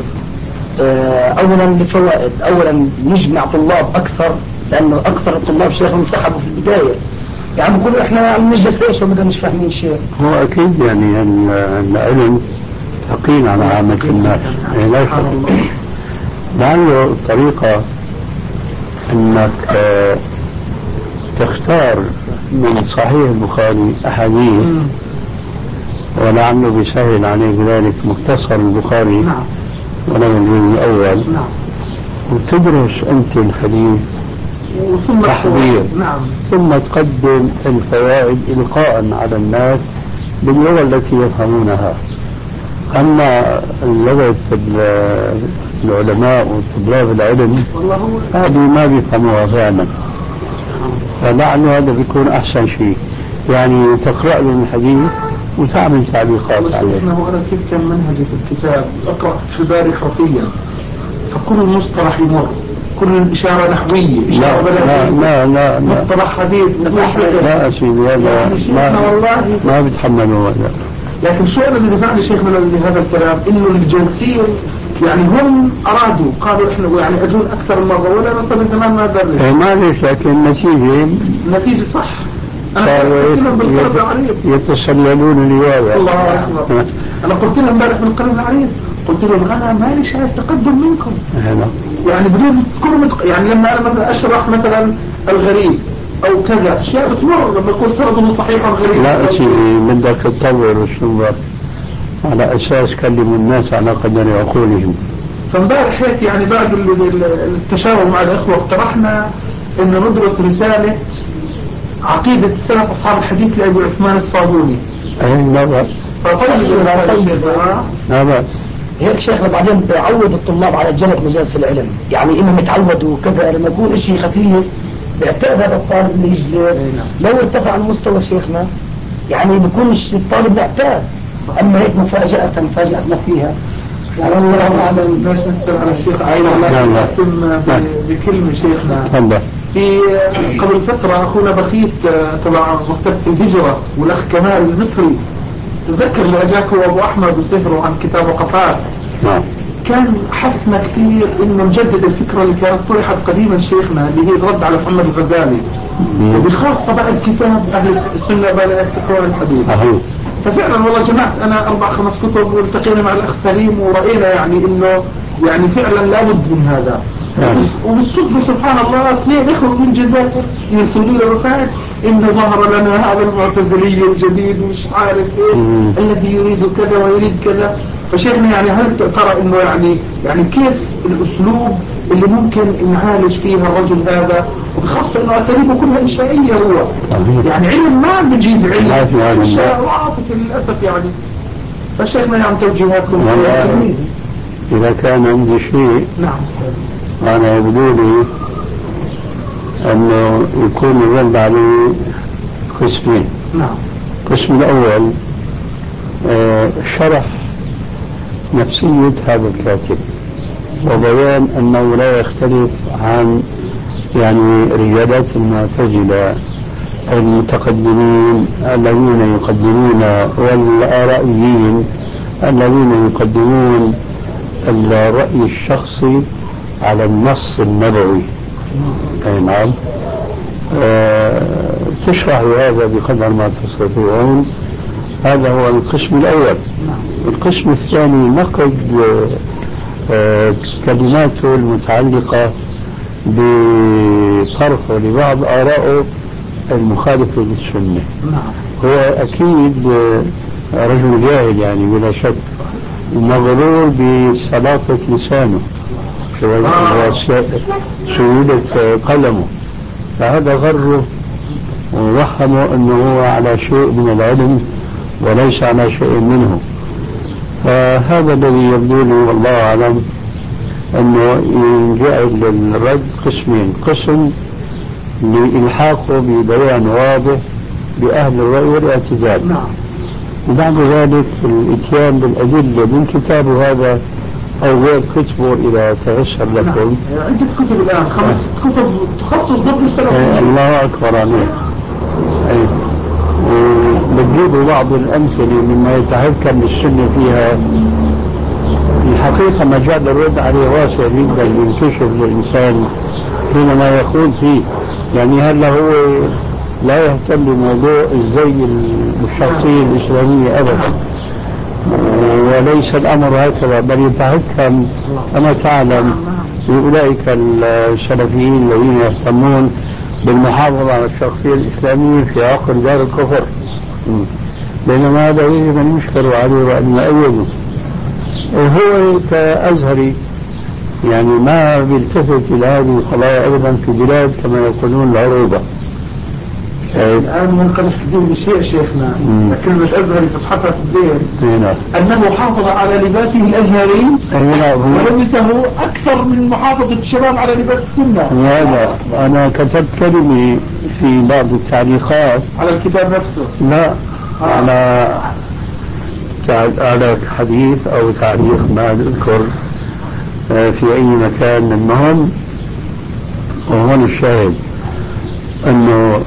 A: أولا لفوائد، أولا نجمع طلاب أكثر لأنه أكثر الطلاب شيخ انسحبوا في البداية يعني بقولوا إحنا عم نجلس ليش وبدنا مش فاهمين شيء.
D: هو أكيد يعني العلم ثقيل على عامة الناس لا شك. لعله طريقة أنك تختار من صحيح البخاري أحاديث ولعله بيسهل عليك ذلك مختصر البخاري ولو الجزء الأول وتدرس أنت الحديث تحضير ثم تقدم الفوائد إلقاء على الناس باللغة التي يفهمونها. أما لغة العلماء وطلاب العلم هذه ما بيفهموها فعلا، فلعل هذا بيكون أحسن شيء يعني تقرأ لهم الحديث وتعمل تعليقات عليه.
E: أنا كيف كان منهجي في الكتاب أقرأ في الباري حرفيا فكل المصطلح يمر كل الإشارة نحوية إشارة
D: لا
E: مصطلح حديث
D: لا أسيدي هذا ما بيتحملوا هذا.
E: لكن شو اللي دفعني شيخنا لهذا الكلام إنه الجنسية يعني هم أرادوا قالوا إحنا يعني أجون أكثر مرة ولا نصل زمان ما درس.
D: معلش لكن
E: النتيجة صح.
D: يتسللون الرواية.
E: الله أكبر. أنا قلت لهم امبارح من القلم العريض قلت لهم أنا مالي شايف تقدم منكم. يعني بدون كل يعني لما أنا مثلا أشرح مثلا الغريب أو كذا أشياء بتمر لما يكون فرض صحيح الغريب.
D: لا شيء بدك تطور الشباب على أساس كلموا الناس على قدر عقولهم.
E: فامبارح هيك يعني بعد التشاور مع الأخوة اقترحنا إن ندرس رسالة عقيدة السلف أصحاب الحديث لأبي عثمان الصابوني.
D: لا بأس. لا بأس.
A: هيك شيخنا بعدين بعود الطلاب على جلب مجالس العلم يعني إنهم يتعودوا كذا لما يكون شيء خفيف بيعتقد هذا الطالب اللي يجلس لو ارتفع المستوى شيخنا يعني بيكونش الطالب معتاد. أما هيك مفاجأة فاجأتنا فيها يعني الله أعلم.
E: باش نسأل على الشيخ عينة بكلمة شيخنا في قبل فترة أخونا بخيت تبع مكتبة الهجرة والأخ كمال المصري تذكر اللي أجاك هو أبو أحمد وسهره عن كتاب وقفات كان حثنا كثير إنه نجدد الفكرة اللي كانت طرحت قديما شيخنا اللي هي الرد على محمد الغزالي وبخاصة بعد كتاب أهل السنة بلا يفتقون الحديث. ففعلا والله جمعت أنا 4-5 كتب والتقينا مع الأخ سليم ورأينا يعني إنه يعني فعلا لابد من هذا. وبالصدفة سبحان الله اثنين اخوة من الجزائر يرسلوا لي رسائل إن ظهر لنا هذا المعتزلي الجديد ومش عارف ايه الذي يريد كذا ويريد كذا. فشيخنا يعني هل ترى انه يعني كيف الاسلوب اللي ممكن نعالج فيها الرجل هذا، وبخاصة انه اساليبه كلها انشائية، هو يعني علم ما بيجيب علم انشاء وعاطفة للاسف يعني. فشيخنا يعني توجيهاتكم
D: إذا كان عندي شيء
E: نعم
D: أنا يبدو لي أنه يكون الرد عليه قسمين.
E: نعم.
D: القسم الأول شرح نفسية هذا الكاتب وبيان أنه لا يختلف عن يعني رجالات المعتزلة المتقدمين الذين يقدمون والآرائيين الذين يقدمون الرأي الشخصي على النص النبوي. أي نعم. تشرح هذا بقدر ما تستطيعون. هذا هو القسم الأول. القسم الثاني نقد كلماته المتعلقة بطرحه لبعض آرائه المخالفة للسنة. هو أكيد رجل جاهل يعني بلا شك ومغرور بسلاطة لسانه وسهولة قلمه، فهذا غره ووهمه أنه هو على شيء من العلم وليس على شيء منه. فهذا الذي يبدو لي والله أعلم أنه ينجعل للرد قسمين: قسم لإلحاقه ببيان واضح بأهل الرأي والاعتدال، وبعد ذلك الإتيان بالأدلة من كتابه هذا أو غير كتبه إذا تيسر لكم.
E: عدة كتب الآن 5 كتب تخصص ضد السلف.
D: الله أكبر عليك. وبتجيبوا بعض الأمثلة مما يتحكم بالسنة فيها. الحقيقة مجال الرد عليه واسع جدا ينكشف للإنسان حينما يخوض فيه. يعني هلا هو لا يهتم بموضوع الزي الشخصية الإسلامية أبدا، وليس الأمر هكذا، بل يتحكم كما تعلم بأولئك السلفيين الذين يهتمون بالمحافظة على الشخصية الإسلامية في عقر دار الكفر، بينما هذا يجب أن يشكر عليه وأن يؤيده. وهو كأزهري يعني ما بيلتفت إلى هذه القضايا أيضا في بلاد كما يقولون العروبة.
E: الآن منقدح كثير بشيء شيخنا كلمة أزهري تصحفها في الدين أنه حافظ على لباسه الأزهري ولبسه أكثر من محافظة الشباب على لباس السنة.
D: لا أنا كتبت كلمة في بعض التعليقات
E: على الكتاب نفسه،
D: لا على حديث أو تعليق ما أذكر في أي مكان. المهم وهون الشاهد أنه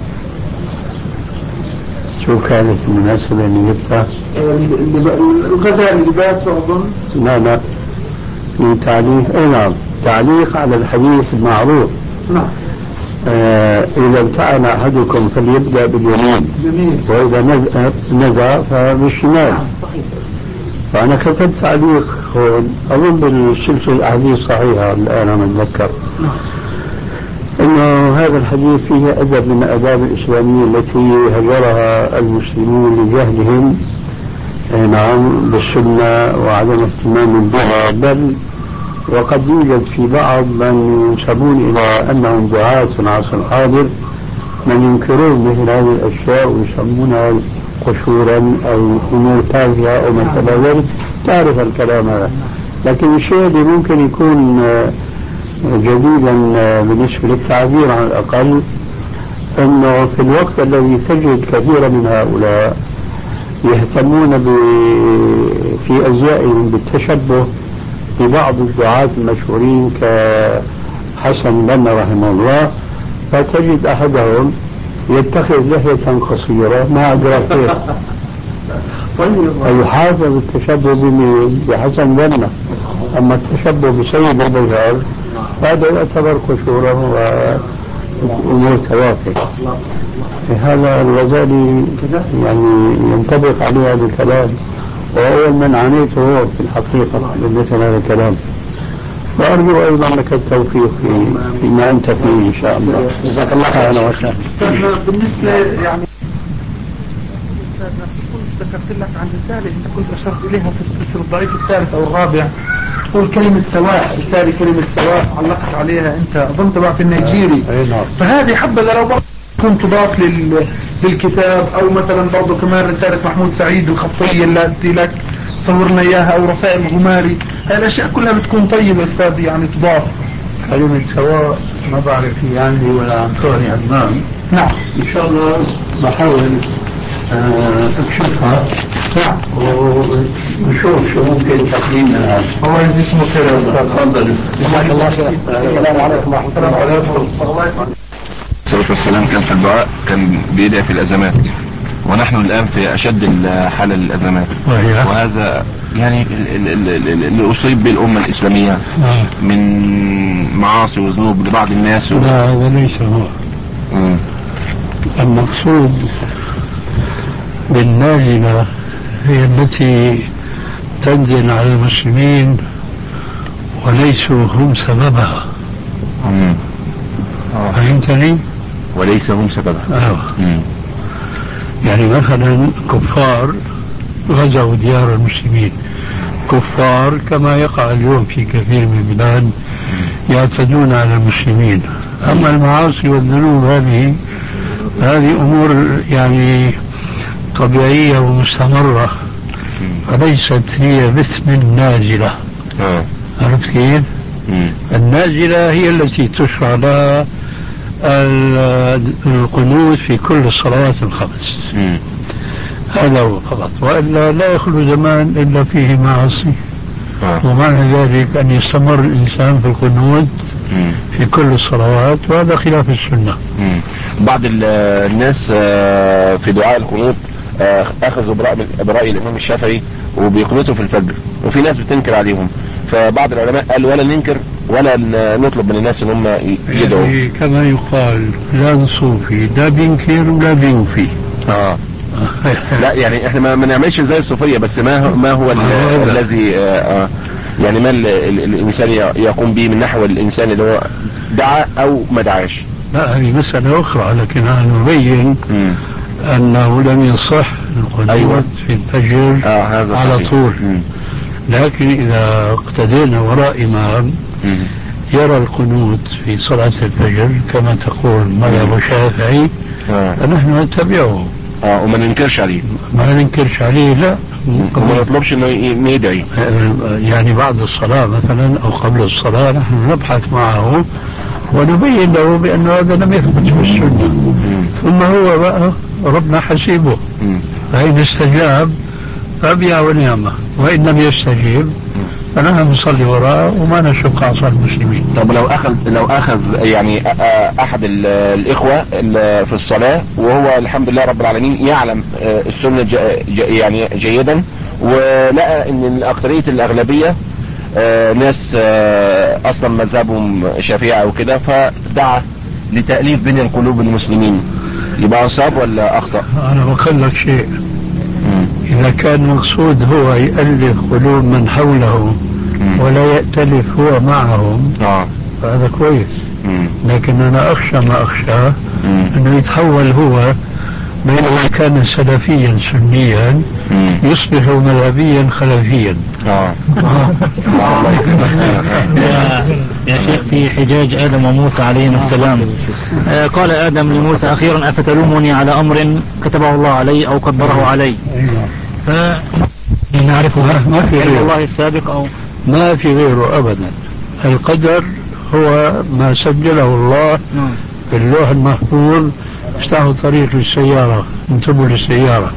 D: شو كانت المناسبة اللي جبتها؟
E: الغزالي لباس أظن.
D: لا في تعليق. نعم تعليق على الحديث المعروف.
E: نعم.
D: إذا ابتعد أحدكم فليبدأ باليمين وإذا نزع فبالشمال. فأنا كتبت تعليق هون أظن بالسلسلة الأحاديث الصحيحة الآن أنا أتذكر إنه هذا الحديث فيه أدب من الآداب الإسلامية التي هجرها المسلمون لجهلهم نعم بالسنة وعدم اهتمام بها، بل وقد يوجد في بعض من ينسبون إلى أنهم دعاة في العصر الحاضر من ينكرون مثل هذه الأشياء ويسمونها قشورا أو أمور تافهة أو مثل ذلك. تعرف الكلام هذا، لكن الشيء الذي ممكن يكون جديدا بالنسبة للتعبير على الأقل أنه في الوقت الذي تجد كثيرا من هؤلاء يهتمون في أزيائهم بالتشبه ببعض الدعاة المشهورين كحسن بنا رحمه الله، فتجد أحدهم يتخذ لحية قصيرة ما أدرك كيف ويحافظ التشبه بحسن بنا، أما التشبه بسيد البشر هذا يعتبر قشورا وأمور توافق. هذا الغزالي يعني ينطبق عليه هذا الكلام، وأول من عانيته هو في الحقيقة مثل هذا الكلام. وأرجو أيضا لك التوفيق فيما أنت فيه إن شاء الله.
A: جزاك الله خير.
D: أهلا وسهلا.
E: بالنسبة يعني كنت ذكرت لك عن رسالة أنت كنت أشرت إليها في السلسلة الضعيف الثالث أو الرابع، تقول كلمة سواء، رسالة كلمة سواء علقت عليها أنت أظن تبع في النيجيري. فهذه حبذا لو كنت تضاف للكتاب، أو مثلا برضو كمان رسالة محمود سعيد الخطية التي لك صورنا إياها، أو رسائل غماري. هاي الأشياء كلها بتكون طيبة أستاذ يعني تضاف.
D: كلمة سواء ما بعرف هي عندي ولا عن طاري عمان.
E: نعم
D: إن شاء الله بحاول أكشفها.
E: نعم
D: ونشوف شو ممكن تقديمها.
E: الله يجزيكم خير يا أستاذ.
D: تفضل.
A: جزاك الله خير. السلام عليكم ورحمة الله وبركاته.
F: الصلاة والسلام كان في الدعاء، كان بيدعي في الأزمات، ونحن الآن في أشد الحالة للأزمات، وهذا يعني اللي أصيب به الأمة الإسلامية من معاصي وذنوب لبعض الناس.
D: لا هذا ليس هو المقصود. بالنازلة هي التي تنزل على المسلمين وليسوا هم سببها. فهمتني؟
F: وليس هم سببها.
D: يعني مثلا كفار غزوا ديار المسلمين، كفار كما يقع اليوم في كثير من البلاد يعتدون على المسلمين. أما المعاصي والذنوب هذه أمور يعني طبيعية ومستمرة، وليست هي باسم النازلة. عرفت كيف؟ النازلة هي التي تشرع لها القنوت في كل الصلوات الخمس. هذا هو فقط، وإلا لا يخلو زمان إلا فيه معاصي. ومعنى ذلك أن يستمر الإنسان في القنوت في كل الصلوات، وهذا خلاف السنة.
F: بعض الناس في دعاء القنوت أخذوا برأي الإمام الشافعي وبيقنطوا في الفجر، وفي ناس بتنكر عليهم. فبعض العلماء قال ولا ننكر ولا نطلب من الناس ان هم يدعوا.
D: يعني كما يقال لا صوفي لا بينكر ولا بيوفي.
F: لا يعني احنا ما نعملش زي الصوفية، بس ما هو الذي يعني ما الانسان يقوم به من نحو الانسان اللي هو دعا او ما دعاش.
D: لا هذه مسألة اخرى، لكن انا نبين انه لم يصح القنوت في الفجر على طول. لكن إذا اقتدينا وراء إمام يرى القنوت في صلاة الفجر كما تقول مذهب الشافعي فنحن نتبعه.
F: وما ننكرش عليه.
D: ما ننكرش عليه، لا.
F: وما نطلبش انه يدعي.
D: يعني بعد الصلاة مثلا أو قبل الصلاة نحن نبحث معه ونبين له بأن هذا لم يثبت في السنة. ثم هو بقى ربنا حسيبه، فإن استجاب فبيع ونعمة، وإن لم يستجيب فنحن نصلي وراءه وما نشق عصا المسلمين.
F: طب لو أخذ يعني أحد الإخوة في الصلاة وهو الحمد لله رب العالمين يعلم السنة يعني جيدا، ولقى إن أكثرية الأغلبية ناس أصلا مذهبهم شافعي أو كده، فدعا لتأليف بين القلوب المسلمين، يبقى أصاب ولا أخطأ؟
D: أنا بقول لك شيء، إذا كان مقصود هو يألف قلوب من حوله ولا يأتلف هو معهم فهذا كويس. لكن أنا أخشى ما أخشى أنه يتحول هو بينما كان سلفيا سنيا يصبح مذهبيا خلفيا.
G: يا شيخ في حجاج آدم وموسى عليهما السلام قال آدم لموسى أخيرا أفتلومني على أمر كتبه الله علي أو قدره علي؟
D: نعرفها ما في غيره
G: الله السابق أو
D: ما في غيره أبدا. القدر هو ما سجله الله في اللوح المحفوظ. افتحوا طريق للسيارة، انتبهوا للسيارة.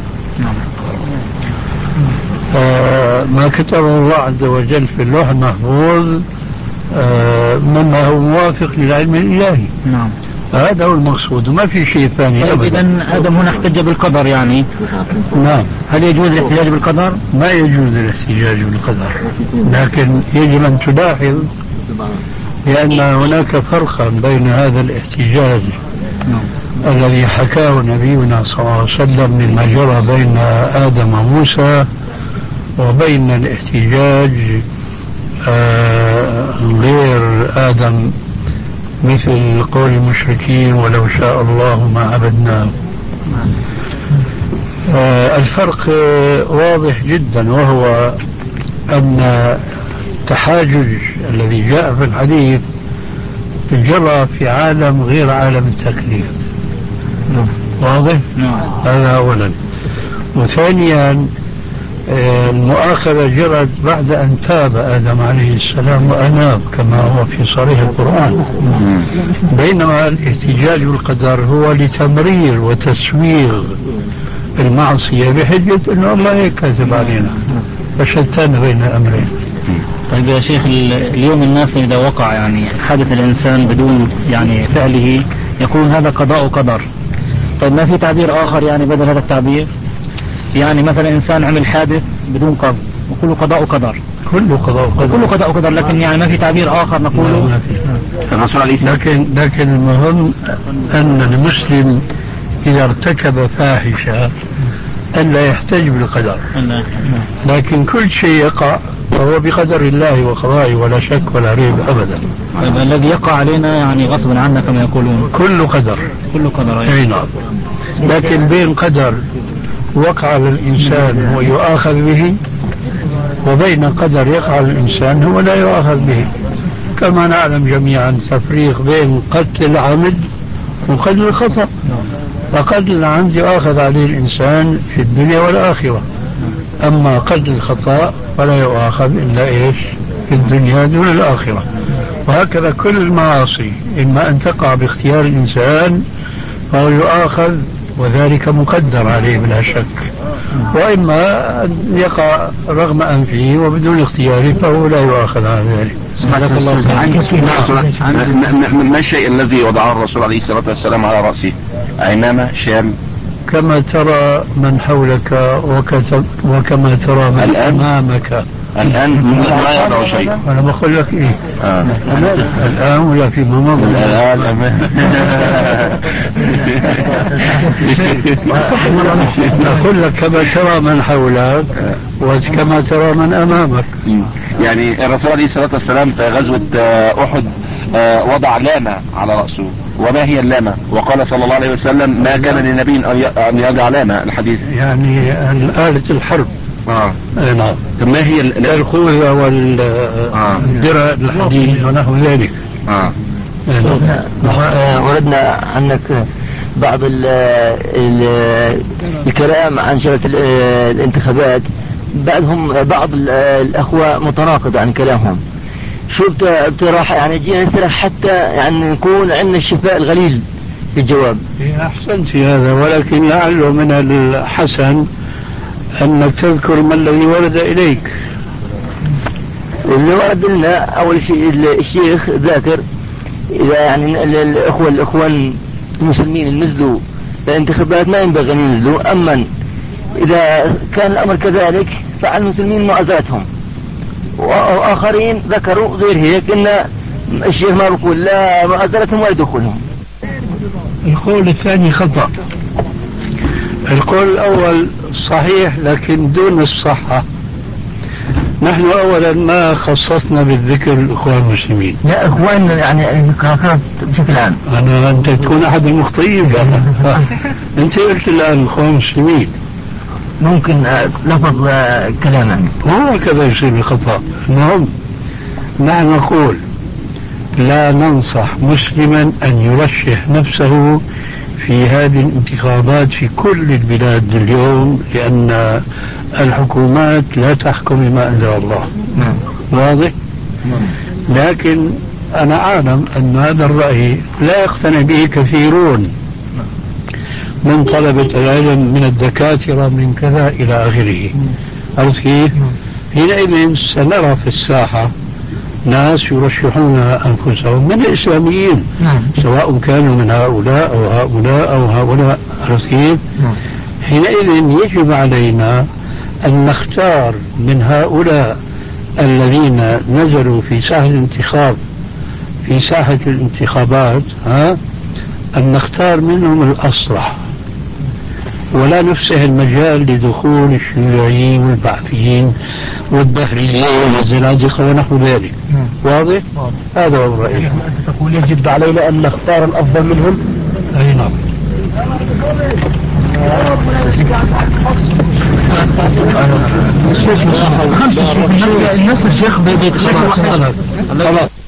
D: ما كتبه الله عز وجل في اللوح المحفوظ مما هو موافق للعلم الإلهي. هذا هو المقصود وما في شيء ثاني.
G: إذن آدم هنا احتج بالقدر يعني.
D: نعم.
G: هل يجوز الاحتجاج بالقدر؟
D: ما يجوز الاحتجاج بالقدر، لكن يجب أن تلاحظ لأن هناك فرقا بين هذا الاحتجاج الذي حكاه نبينا صلى الله عليه وسلم مما جرى بين آدم وموسى وبين الاحتجاج غير آدم مثل قول المشركين ولو شاء الله ما عبدناه. الفرق واضح جدا، وهو أن التحاجج الذي جاء في الحديث جرى في عالم غير عالم التكليف. واضح؟ هذا أولا. وثانيا المؤاخذة جرت بعد أن تاب آدم عليه السلام وأناب كما هو في صريح القرآن، بينما الاحتجاج بالقدر هو لتمرير وتسويغ المعصية بحجة أنه الله كاتب علينا، فشتان بين الأمرين.
G: طيب يا شيخ، اليوم الناس إذا وقع يعني حدث الإنسان بدون يعني فعله يقولون هذا قضاء وقدر. طيب ما في تعبير آخر يعني بدل هذا التعبير؟ يعني مثلا إنسان عمل حادث بدون قصد وكله قضاء وقدر. كله قضاء وقدر، لكن يعني ما في تعبير آخر نقوله.
D: لكن المهم أن المسلم إذا ارتكب فاحشة ألا يحتج بالقدر، لكن كل شيء يقع فهو بقدر الله وقضائه ولا شك ولا ريب أبدا.
G: الذي يقع علينا يعني غصبا عنا كما يقولون
D: كله قدر. أي نعم. لكن بين قدر وقع على الإنسان هو يؤاخذ به، وبين قدر يقع على الإنسان هو لا يؤاخذ به، كما نعلم جميعا تفريق بين قتل العمد وقتل الخطأ. فقتل العمد يؤاخذ عليه الإنسان في الدنيا والآخرة، أما قتل الخطأ فلا يؤاخذ إلا إيش في الدنيا دون الآخرة. وهكذا كل المعاصي إما أن تقع باختيار الإنسان فهو يؤاخذ وذلك مقدر عليه بلا شك، وإما أن يقع رغم أنفه وبدون اختياره فهو لا يؤاخذ على ذلك.
F: سبحانك الله. ما الشيء الذي وضعه الرسول عليه الصلاة والسلام على رأسه؟ عمامة شال
D: كما ترى من حولك وكما ترى من أمامك.
F: الآن ما يضع شيء.
D: أنا بقول لك إيه الآن ولا في ماما الآن أقول لك كما ترى من حولك وكما ترى من أمامك.
F: يعني الرسول عليه الصلاة والسلام في غزوة أحد وضع لامة على رأسه. وما هي اللامة؟ وقال صلى الله عليه وسلم ما كان للنبي أن يضع لامة. الحديث يعني
D: آلة الحرب.
F: نعم. ما هي
D: الخوذة والدرع الحديد ونحو ذلك.
H: وردنا عنك بعض الكلام عن شرط الانتخابات، بعض الأخوة متناقض عن كلامهم. شو بتراح يعني جينا نسرح حتى يعني نكون عندنا الشفاء الغليل في الجواب.
D: أحسنت في هذا، ولكن لعله من الحسن أنك تذكر ما الذي ورد إليك.
H: اللي ورد لنا أول شيء الشيخ ذاكر إذا يعني الإخوان المسلمين النزلوا الانتخابات ما ينبغي أن ينزلوا، أما إذا كان الأمر كذلك فعلى المسلمين معزاتهم. وآخرين ذكروا غير هيك إن الشيخ ما بيقول لا معزلتهم ولا دخولهم.
D: القول الثاني خطأ. القول الأول صحيح لكن دون الصحة. نحن أولا ما خصصنا بالذكر الإخوان المسلمين.
H: لا إخوان يعني بشكل عام.
D: أنت تكون أحد المخطئين. أنت قلت الآن الإخوان المسلمين.
H: ممكن لفظ كلاما
D: هو كذا يصير بخطأ. المهم نحن نقول لا ننصح مسلما أن يرشح نفسه في هذه الانتخابات في كل البلاد اليوم، لأن الحكومات لا تحكم بما أنزل الله. واضح؟ لكن أنا أعلم أن هذا الرأي لا يقتنع به كثيرون من طلبة العلم من الدكاترة من كذا إلى آخره. عرفت كيف؟ حينئذ سنرى في الساحة ناس يرشحون أنفسهم من الإسلاميين، سواء كانوا من هؤلاء أو هؤلاء أو هؤلاء. عرفت كيف؟ حينئذ يجب علينا أن نختار من هؤلاء الذين نزلوا في ساحة الانتخاب في ساحة الانتخابات أن نختار منهم الأصلح. ولا نفسح المجال لدخول الشيوعيين والبعثيين والدهريين والزنادقة ونحو ذلك. واضح؟ هذا هو رأيي.
E: أنت تقول يجب علينا أن نختار الأفضل منهم؟
D: أي نعم.
E: النص الشيخ بيتشرح.